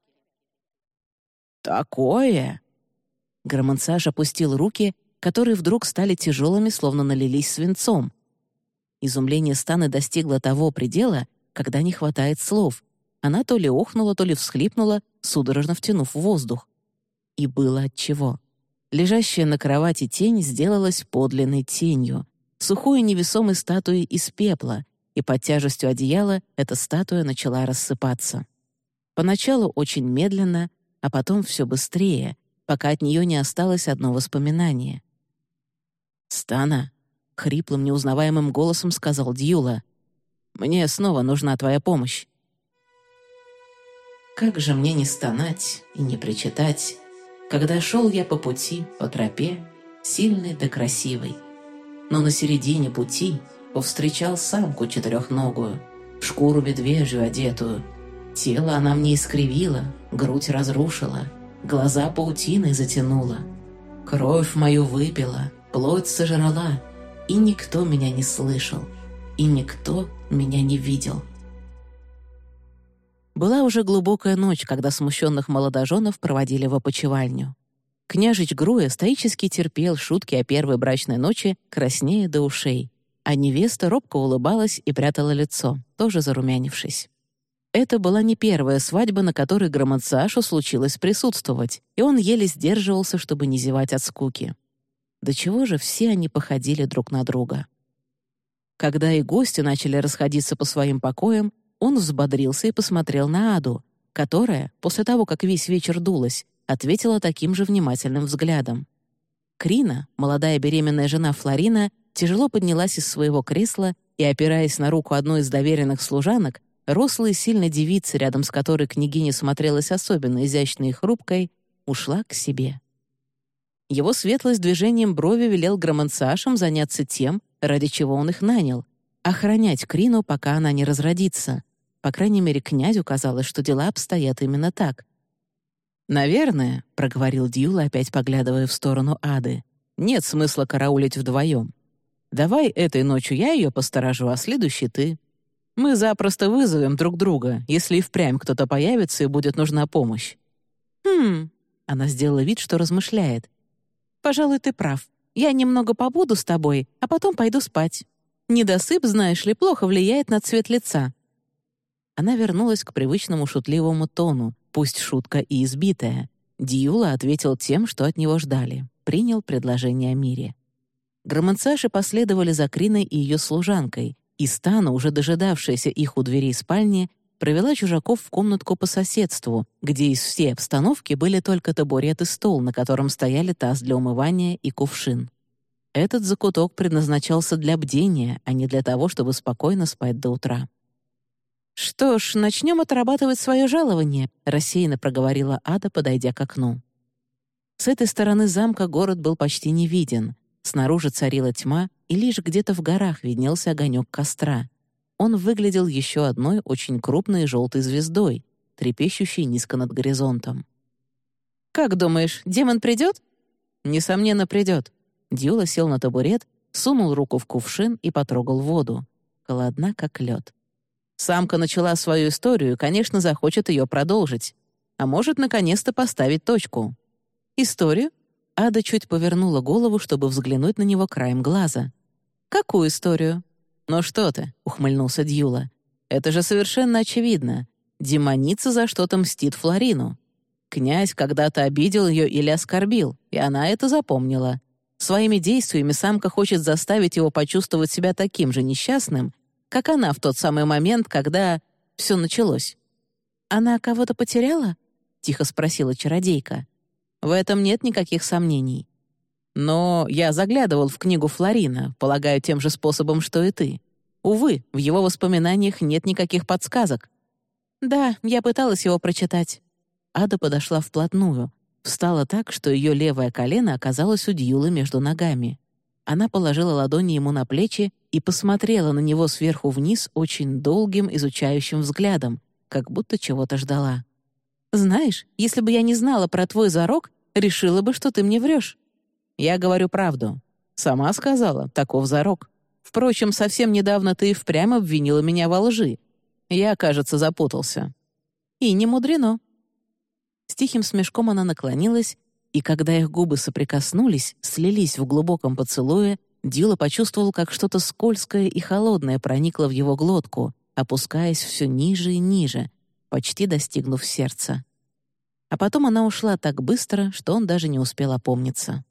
«Такое?» Громансаж опустил руки, которые вдруг стали тяжелыми, словно налились свинцом. Изумление Станы достигло того предела, когда не хватает слов. Она то ли охнула, то ли всхлипнула, судорожно втянув воздух. И было отчего. Лежащая на кровати тень сделалась подлинной тенью, сухой и невесомой статуей из пепла, и под тяжестью одеяла эта статуя начала рассыпаться. Поначалу очень медленно, а потом все быстрее, пока от нее не осталось одно воспоминание. «Стана», — хриплым, неузнаваемым голосом сказал Дьюла, «мне снова нужна твоя помощь». Как же мне не стонать и не причитать, когда шел я по пути, по тропе, сильной да красивой. Но на середине пути повстречал самку четырехногую, в шкуру медвежью одетую. Тело она мне искривила, грудь разрушила, глаза паутиной затянула. Кровь мою выпила, плоть сожрала, и никто меня не слышал, и никто меня не видел. Была уже глубокая ночь, когда смущенных молодоженов проводили в опочивальню. Княжич Груя стоически терпел шутки о первой брачной ночи, краснея до ушей, а невеста робко улыбалась и прятала лицо, тоже зарумянившись. Это была не первая свадьба, на которой Громансаашу случилось присутствовать, и он еле сдерживался, чтобы не зевать от скуки. До чего же все они походили друг на друга. Когда и гости начали расходиться по своим покоям, он взбодрился и посмотрел на Аду, которая, после того, как весь вечер дулась, ответила таким же внимательным взглядом. Крина, молодая беременная жена Флорина, тяжело поднялась из своего кресла и, опираясь на руку одной из доверенных служанок, рослая и сильная девица, рядом с которой княгиня смотрелась особенно изящной и хрупкой, ушла к себе. Его светлость движением брови велел Громансаашам заняться тем, ради чего он их нанял — охранять Крину, пока она не разродится. По крайней мере, князю казалось, что дела обстоят именно так. «Наверное», — проговорил Дьюла, опять поглядывая в сторону Ады, «нет смысла караулить вдвоем. Давай этой ночью я ее посторожу, а следующий ты. Мы запросто вызовем друг друга, если и впрямь кто-то появится и будет нужна помощь». Она сделала вид, что размышляет. «Пожалуй, ты прав. Я немного побуду с тобой, а потом пойду спать. Недосып, знаешь ли, плохо влияет на цвет лица». Она вернулась к привычному шутливому тону, пусть шутка и избитая. Дьюла ответил тем, что от него ждали, принял предложение о мире. Громансааши последовали за Криной и ее служанкой, и Стана, уже дожидавшаяся их у дверей спальни, провела чужаков в комнатку по соседству, где из всей обстановки были только табурет и стол, на котором стояли таз для умывания и кувшин. Этот закуток предназначался для бдения, а не для того, чтобы спокойно спать до утра. «Что ж, начнем отрабатывать свое жалование», — рассеянно проговорила Ада, подойдя к окну. С этой стороны замка город был почти не виден. Снаружи царила тьма, и лишь где-то в горах виднелся огонек костра. Он выглядел еще одной очень крупной желтой звездой, трепещущей низко над горизонтом. «Как думаешь, демон придет?» «Несомненно, придет». Дьюла сел на табурет, сунул руку в кувшин и потрогал воду. Холодна, как лед. Самка начала свою историю и, конечно, захочет ее продолжить. А может, наконец-то поставить точку. «Историю?» Ада чуть повернула голову, чтобы взглянуть на него краем глаза. «Какую историю?» «Ну что ты», — ухмыльнулся Дьюла. «Это же совершенно очевидно. Демоница за что-то мстит Флорину. Князь когда-то обидел ее или оскорбил, и она это запомнила. Своими действиями самка хочет заставить его почувствовать себя таким же несчастным, как она в тот самый момент, когда все началось». «Она кого-то потеряла?» — тихо спросила чародейка. В этом нет никаких сомнений. Но я заглядывал в книгу Флорина, полагаю, тем же способом, что и ты. Увы, в его воспоминаниях нет никаких подсказок. «Да, я пыталась его прочитать». Ада подошла вплотную, встала так, что ее левое колено оказалось у Дьюлы между ногами. Она положила ладони ему на плечи и посмотрела на него сверху вниз очень долгим изучающим взглядом, как будто чего-то ждала. «Знаешь, если бы я не знала про твой зарок, решила бы, что ты мне врешь». «Я говорю правду. Сама сказала, таков зарок. Впрочем, совсем недавно ты и впрямь обвинила меня во лжи. Я, кажется, запутался». «И не мудрено». С тихим смешком она наклонилась, и когда их губы соприкоснулись, слились в глубоком поцелуе, Дьюла почувствовал, как что-то скользкое и холодное проникло в его глотку, опускаясь все ниже и ниже, почти достигнув сердца. А потом она ушла так быстро, что он даже не успел опомниться.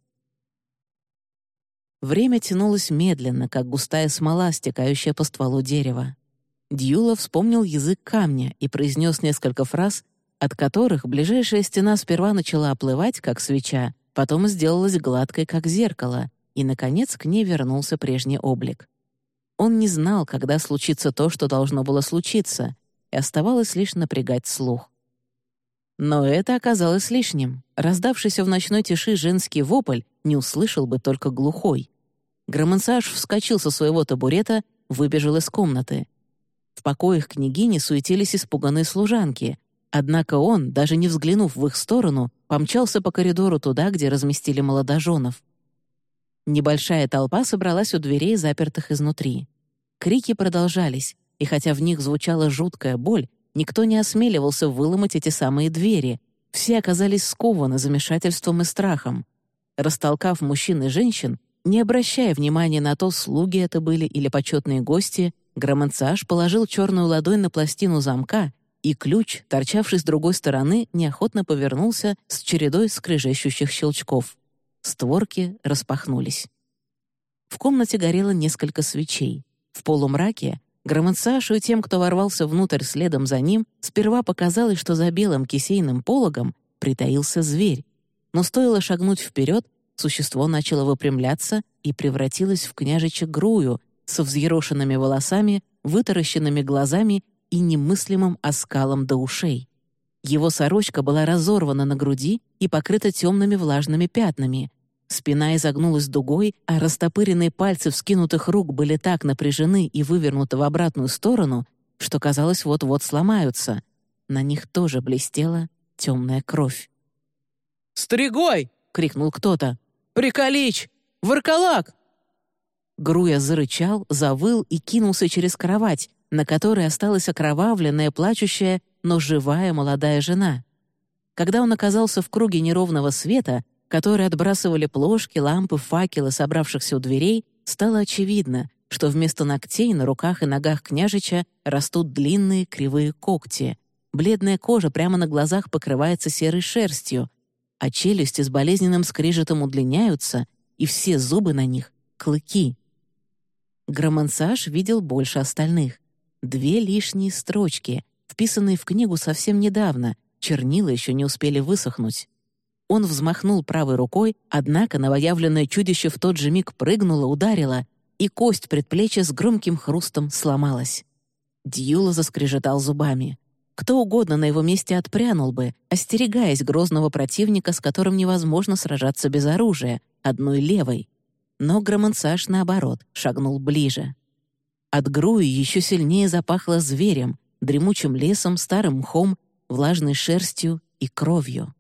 Время тянулось медленно, как густая смола, стекающая по стволу дерева. Дьюла вспомнил язык камня и произнес несколько фраз, от которых ближайшая стена сперва начала оплывать, как свеча, потом сделалась гладкой, как зеркало, и, наконец, к ней вернулся прежний облик. Он не знал, когда случится то, что должно было случиться, и оставалось лишь напрягать слух. Но это оказалось лишним. Раздавшийся в ночной тиши женский вопль не услышал бы только глухой. Громансаж вскочил со своего табурета, выбежал из комнаты. В покоях княгини суетились испуганные служанки, однако он, даже не взглянув в их сторону, помчался по коридору туда, где разместили молодоженов. Небольшая толпа собралась у дверей, запертых изнутри. Крики продолжались, и хотя в них звучала жуткая боль, никто не осмеливался выломать эти самые двери. Все оказались скованы замешательством и страхом. Растолкав мужчин и женщин, не обращая внимания на то, слуги это были или почетные гости, Громансаж положил черную ладонь на пластину замка, и ключ, торчавший с другой стороны, неохотно повернулся с чередой скрежещущих щелчков. Створки распахнулись. В комнате горело несколько свечей. В полумраке Громансашу и тем, кто ворвался внутрь следом за ним, сперва показалось, что за белым кисейным пологом притаился зверь. Но стоило шагнуть вперед, существо начало выпрямляться и превратилось в княжича Грую со взъерошенными волосами, вытаращенными глазами и немыслимым оскалом до ушей. Его сорочка была разорвана на груди и покрыта темными влажными пятнами. Спина изогнулась дугой, а растопыренные пальцы вскинутых рук были так напряжены и вывернуты в обратную сторону, что, казалось, вот-вот сломаются. На них тоже блестела темная кровь. «Стригой!» — крикнул кто-то. «Приколич! Варкалак!» Груя зарычал, завыл и кинулся через кровать, на которой осталась окровавленная, плачущая, но живая молодая жена. Когда он оказался в круге неровного света, который отбрасывали плошки, лампы, факелы, собравшихся у дверей, стало очевидно, что вместо ногтей на руках и ногах княжича растут длинные кривые когти. Бледная кожа прямо на глазах покрывается серой шерстью, а челюсти с болезненным скрижетом удлиняются, и все зубы на них — клыки. Громансаж видел больше остальных. 2 лишние строчки, вписанные в книгу совсем недавно, чернила еще не успели высохнуть. Он взмахнул правой рукой, однако новоявленное чудище в тот же миг прыгнуло, ударило, и кость предплечья с громким хрустом сломалась. Дьюла заскрежетал зубами. Кто угодно на его месте отпрянул бы, остерегаясь грозного противника, с которым невозможно сражаться без оружия, одной левой. Но Громансаж, наоборот, шагнул ближе. От Груи еще сильнее запахло зверем, дремучим лесом, старым мхом, влажной шерстью и кровью.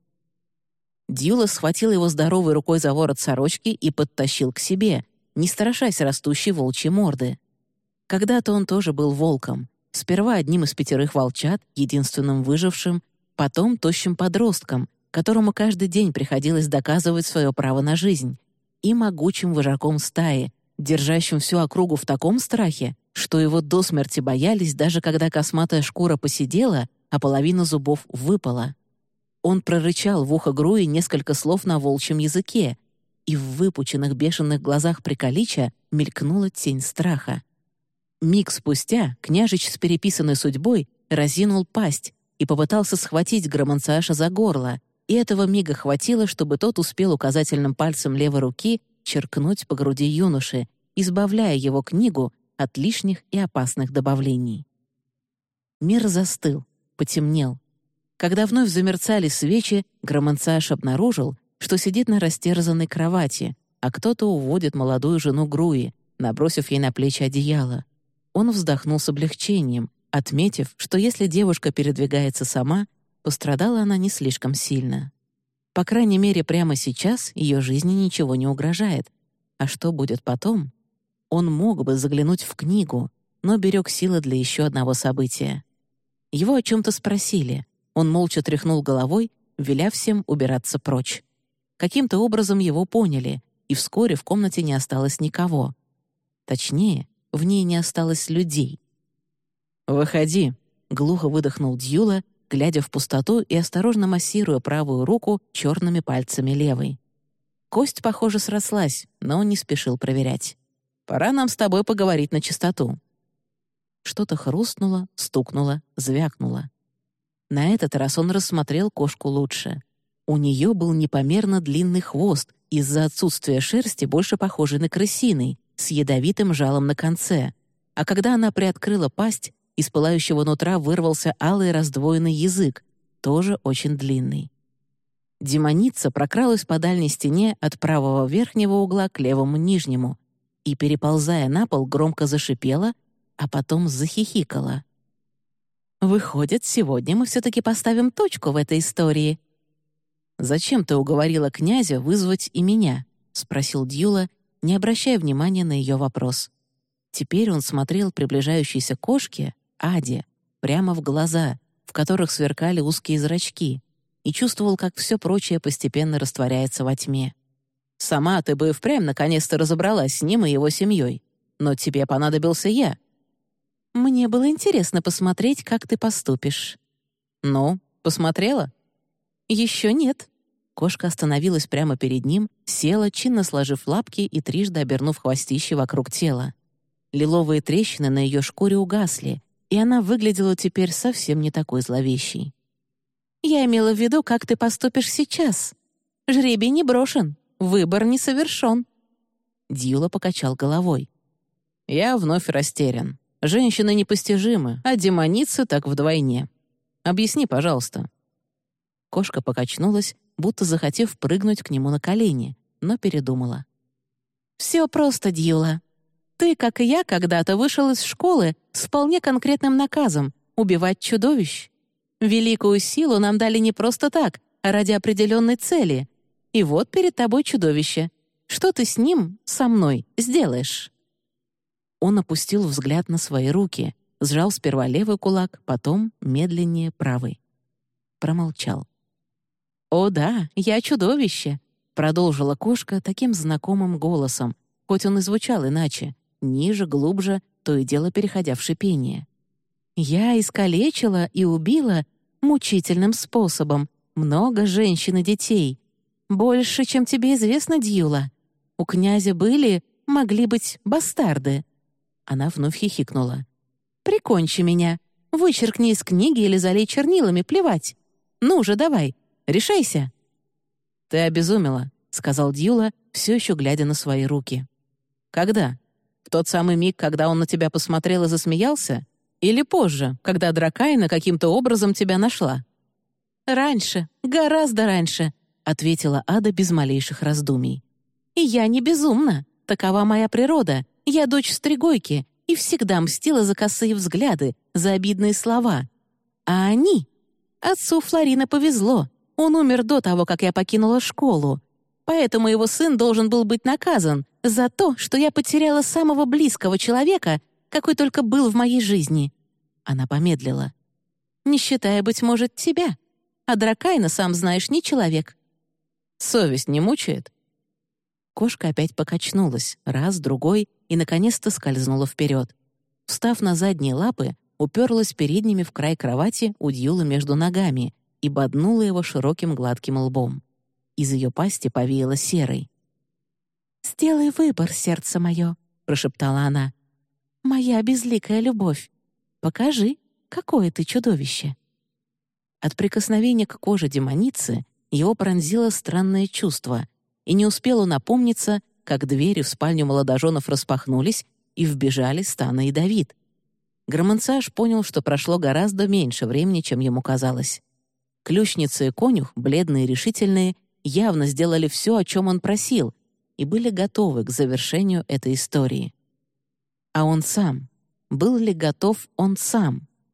Дьюла схватил его здоровой рукой за ворот сорочки и подтащил к себе, не страшась растущей волчьей морды. Когда-то он тоже был волком. Сперва одним из 5 волчат, единственным выжившим, потом тощим подростком, которому каждый день приходилось доказывать свое право на жизнь, и могучим вожаком стаи, держащим всю округу в таком страхе, что его до смерти боялись, даже когда косматая шкура поседела, а половина зубов выпала. Он прорычал в ухо Груи несколько слов на волчьем языке, и в выпученных бешеных глазах Приколича мелькнула тень страха. Миг спустя княжич с переписанной судьбой разинул пасть и попытался схватить Громансаша за горло, и этого мига хватило, чтобы тот успел указательным пальцем левой руки черкнуть по груди юноши, избавляя его книгу от лишних и опасных добавлений. Мир застыл, потемнел. Когда вновь замерцали свечи, Громансаж обнаружил, что сидит на растерзанной кровати, а кто-то уводит молодую жену Груи, набросив ей на плечи одеяло. Он вздохнул с облегчением, отметив, что если девушка передвигается сама, пострадала она не слишком сильно. По крайней мере, прямо сейчас ее жизни ничего не угрожает. А что будет потом? Он мог бы заглянуть в книгу, но берег силы для еще одного события. Его о чем-то спросили. Он молча тряхнул головой, веля всем убираться прочь. Каким-то образом его поняли, и вскоре в комнате не осталось никого. Точнее, в ней не осталось людей. «Выходи», — глухо выдохнул Дьюла, глядя в пустоту и осторожно массируя правую руку черными пальцами левой. Кость, похоже, срослась, но он не спешил проверять. «Пора нам с тобой поговорить на чистоту». Что-то хрустнуло, стукнуло, звякнуло. На этот раз он рассмотрел кошку лучше. У нее был непомерно длинный хвост, из-за отсутствия шерсти больше похожий на крысиный, с ядовитым жалом на конце. А когда она приоткрыла пасть, из пылающего нутра вырвался алый раздвоенный язык, тоже очень длинный. Демоница прокралась по дальней стене от правого верхнего угла к левому нижнему и, переползая на пол, громко зашипела, а потом захихикала. «Выходит, сегодня мы все-таки поставим точку в этой истории». «Зачем ты уговорила князя вызвать и меня?» — спросил Дьюла, не обращая внимания на ее вопрос. Теперь он смотрел приближающейся кошке, Аде, прямо в глаза, в которых сверкали узкие зрачки, и чувствовал, как все прочее постепенно растворяется во тьме. «Сама ты бы впрямь наконец-то разобралась с ним и его семьей, но тебе понадобился я». «Мне было интересно посмотреть, как ты поступишь». «Ну, посмотрела?» «Еще нет». Кошка остановилась прямо перед ним, села, чинно сложив лапки и трижды обернув хвостище вокруг тела. Лиловые трещины на ее шкуре угасли, и она выглядела теперь совсем не такой зловещей. «Я имела в виду, как ты поступишь сейчас. Жребий не брошен, выбор не совершен». Дьюла покачал головой. «Я вновь растерян. Женщины непостижимы, а демоницы так вдвойне. Объясни, пожалуйста». Кошка покачнулась, будто захотев прыгнуть к нему на колени, но передумала. «Все просто, Дьюла. Ты, как и я, когда-то вышел из школы с вполне конкретным наказом — убивать чудовищ. Великую силу нам дали не просто так, а ради определенной цели. И вот перед тобой чудовище. Что ты с ним, со мной, сделаешь?» Он опустил взгляд на свои руки, сжал сперва левый кулак, потом медленнее правый. Промолчал. «О да, я чудовище», — продолжила кошка таким знакомым голосом, хоть он и звучал иначе, ниже, глубже, то и дело переходя в шипение. «Я искалечила и убила мучительным способом много женщин и детей. Больше, чем тебе известно, Дьюла. У князя могли быть бастарды». Она вновь хихикнула. «Прикончи меня. Вычеркни из книги или залей чернилами, плевать. Ну же, давай, решайся». «Ты обезумела», — сказал Дьюла, все еще глядя на свои руки. «Когда? В тот самый миг, когда он на тебя посмотрел и засмеялся? Или позже, когда Дракайна каким-то образом тебя нашла?» «Раньше, гораздо раньше», — ответила Ада без малейших раздумий. «И я не безумна. Такова моя природа. Я дочь Стригойки и всегда мстила за косые взгляды, за обидные слова. А они? Отцу Флорина повезло. Он умер до того, как я покинула школу. Поэтому его сын должен был быть наказан за то, что я потеряла самого близкого человека, какой только был в моей жизни». Она помедлила. «Не считая, быть может, тебя. А Дракайна, сам знаешь, не человек». «Совесть не мучает?» Кошка опять покачнулась, раз, другой, и, наконец-то, скользнула вперед. Встав на задние лапы, уперлась передними в край кровати у Дьюла между ногами и боднула его широким гладким лбом. Из ее пасти повеяло серой. «Сделай выбор, сердце мое», — прошептала она. «Моя безликая любовь. Покажи, какое ты чудовище». От прикосновения к коже демоницы его пронзило странное чувство, и не успел он опомниться, как двери в спальню молодоженов распахнулись, и вбежали Стана и Давид. Громонцаж понял, что прошло гораздо меньше времени, чем ему казалось. Ключница и конюх, бледные и решительные, явно сделали все, о чем он просил, и были готовы к завершению этой истории. А он сам? Был ли готов он сам?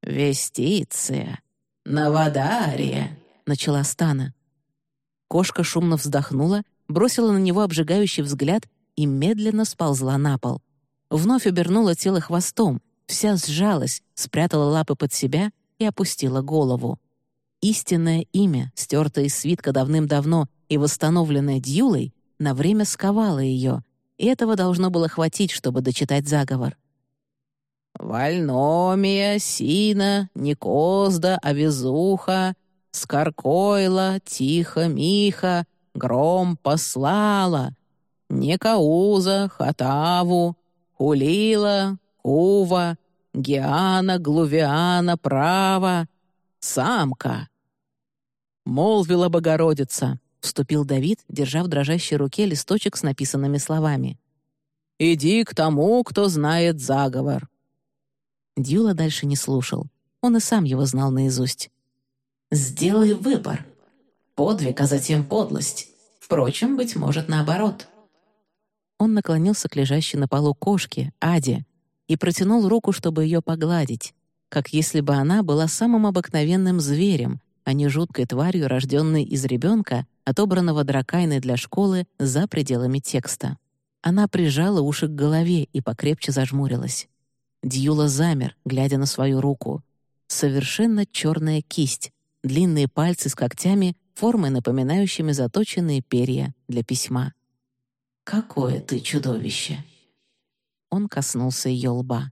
«Вестиция, Новодария», — начала Стана. Кошка шумно вздохнула, бросила на него обжигающий взгляд и медленно сползла на пол. Вновь обернула тело хвостом, вся сжалась, спрятала лапы под себя и опустила голову. Истинное имя, стертое из свитка давным-давно и восстановленное Дьюлой, на время сковало ее, и этого должно было хватить, чтобы дочитать заговор. «Вальномия, Сина, Никозда, Авизуха, Скаркойла, Тихо, Миха, Гром послала, Некауза, Хатаву, Хулила, Хува, Гиана, Глувиана, Права, Самка». «Молвила Богородица», — вступил Давид, держа в дрожащей руке листочек с написанными словами. «Иди к тому, кто знает заговор». Дьюла дальше не слушал. Он и сам его знал наизусть. «Сделай выбор. Подвиг, а затем подлость. Впрочем, быть может, наоборот». Он наклонился к лежащей на полу кошке, Аде, и протянул руку, чтобы ее погладить, как если бы она была самым обыкновенным зверем, а не жуткой тварью, рожденной из ребенка, отобранного дракайной для школы за пределами текста. Она прижала уши к голове и покрепче зажмурилась. Дьюла замер, глядя на свою руку. Совершенно черная кисть, длинные пальцы с когтями, формой напоминающими заточенные перья для письма. «Какое ты чудовище!» Он коснулся ее лба.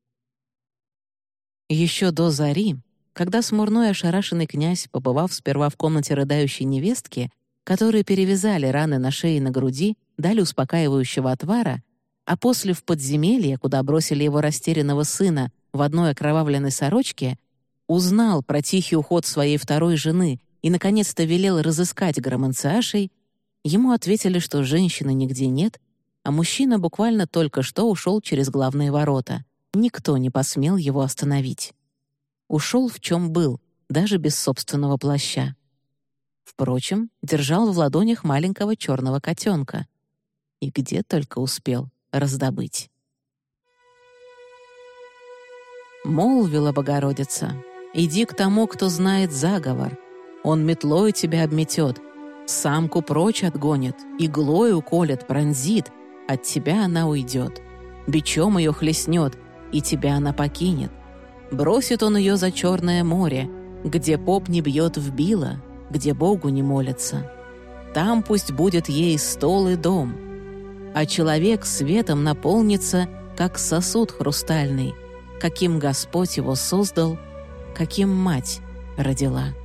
Еще до зари, когда смурной ошарашенный князь, побывав сперва в комнате рыдающей невестки, которые перевязали раны на шее и на груди, дали успокаивающего отвара, а после в подземелье, куда бросили его растерянного сына в одной окровавленной сорочке, узнал про тихий уход своей второй жены и, наконец-то, велел разыскать Громанциашей, ему ответили, что женщины нигде нет, а мужчина буквально только что ушел через главные ворота. Никто не посмел его остановить. Ушел в чем был, даже без собственного плаща. Впрочем, держал в ладонях маленького черного котенка. И где только успел раздобыть. Молвила Богородица: «Иди к тому, кто знает заговор. Он метлой тебя обметет, самку прочь отгонит, иглой уколет, пронзит, от тебя она уйдет. Бичом ее хлестнет, и тебя она покинет. Бросит он ее за Черное море, где поп не бьет в било, где Богу не молятся. Там пусть будет ей стол и дом, а человек светом наполнится, как сосуд хрустальный, каким Господь его создал, каким мать родила».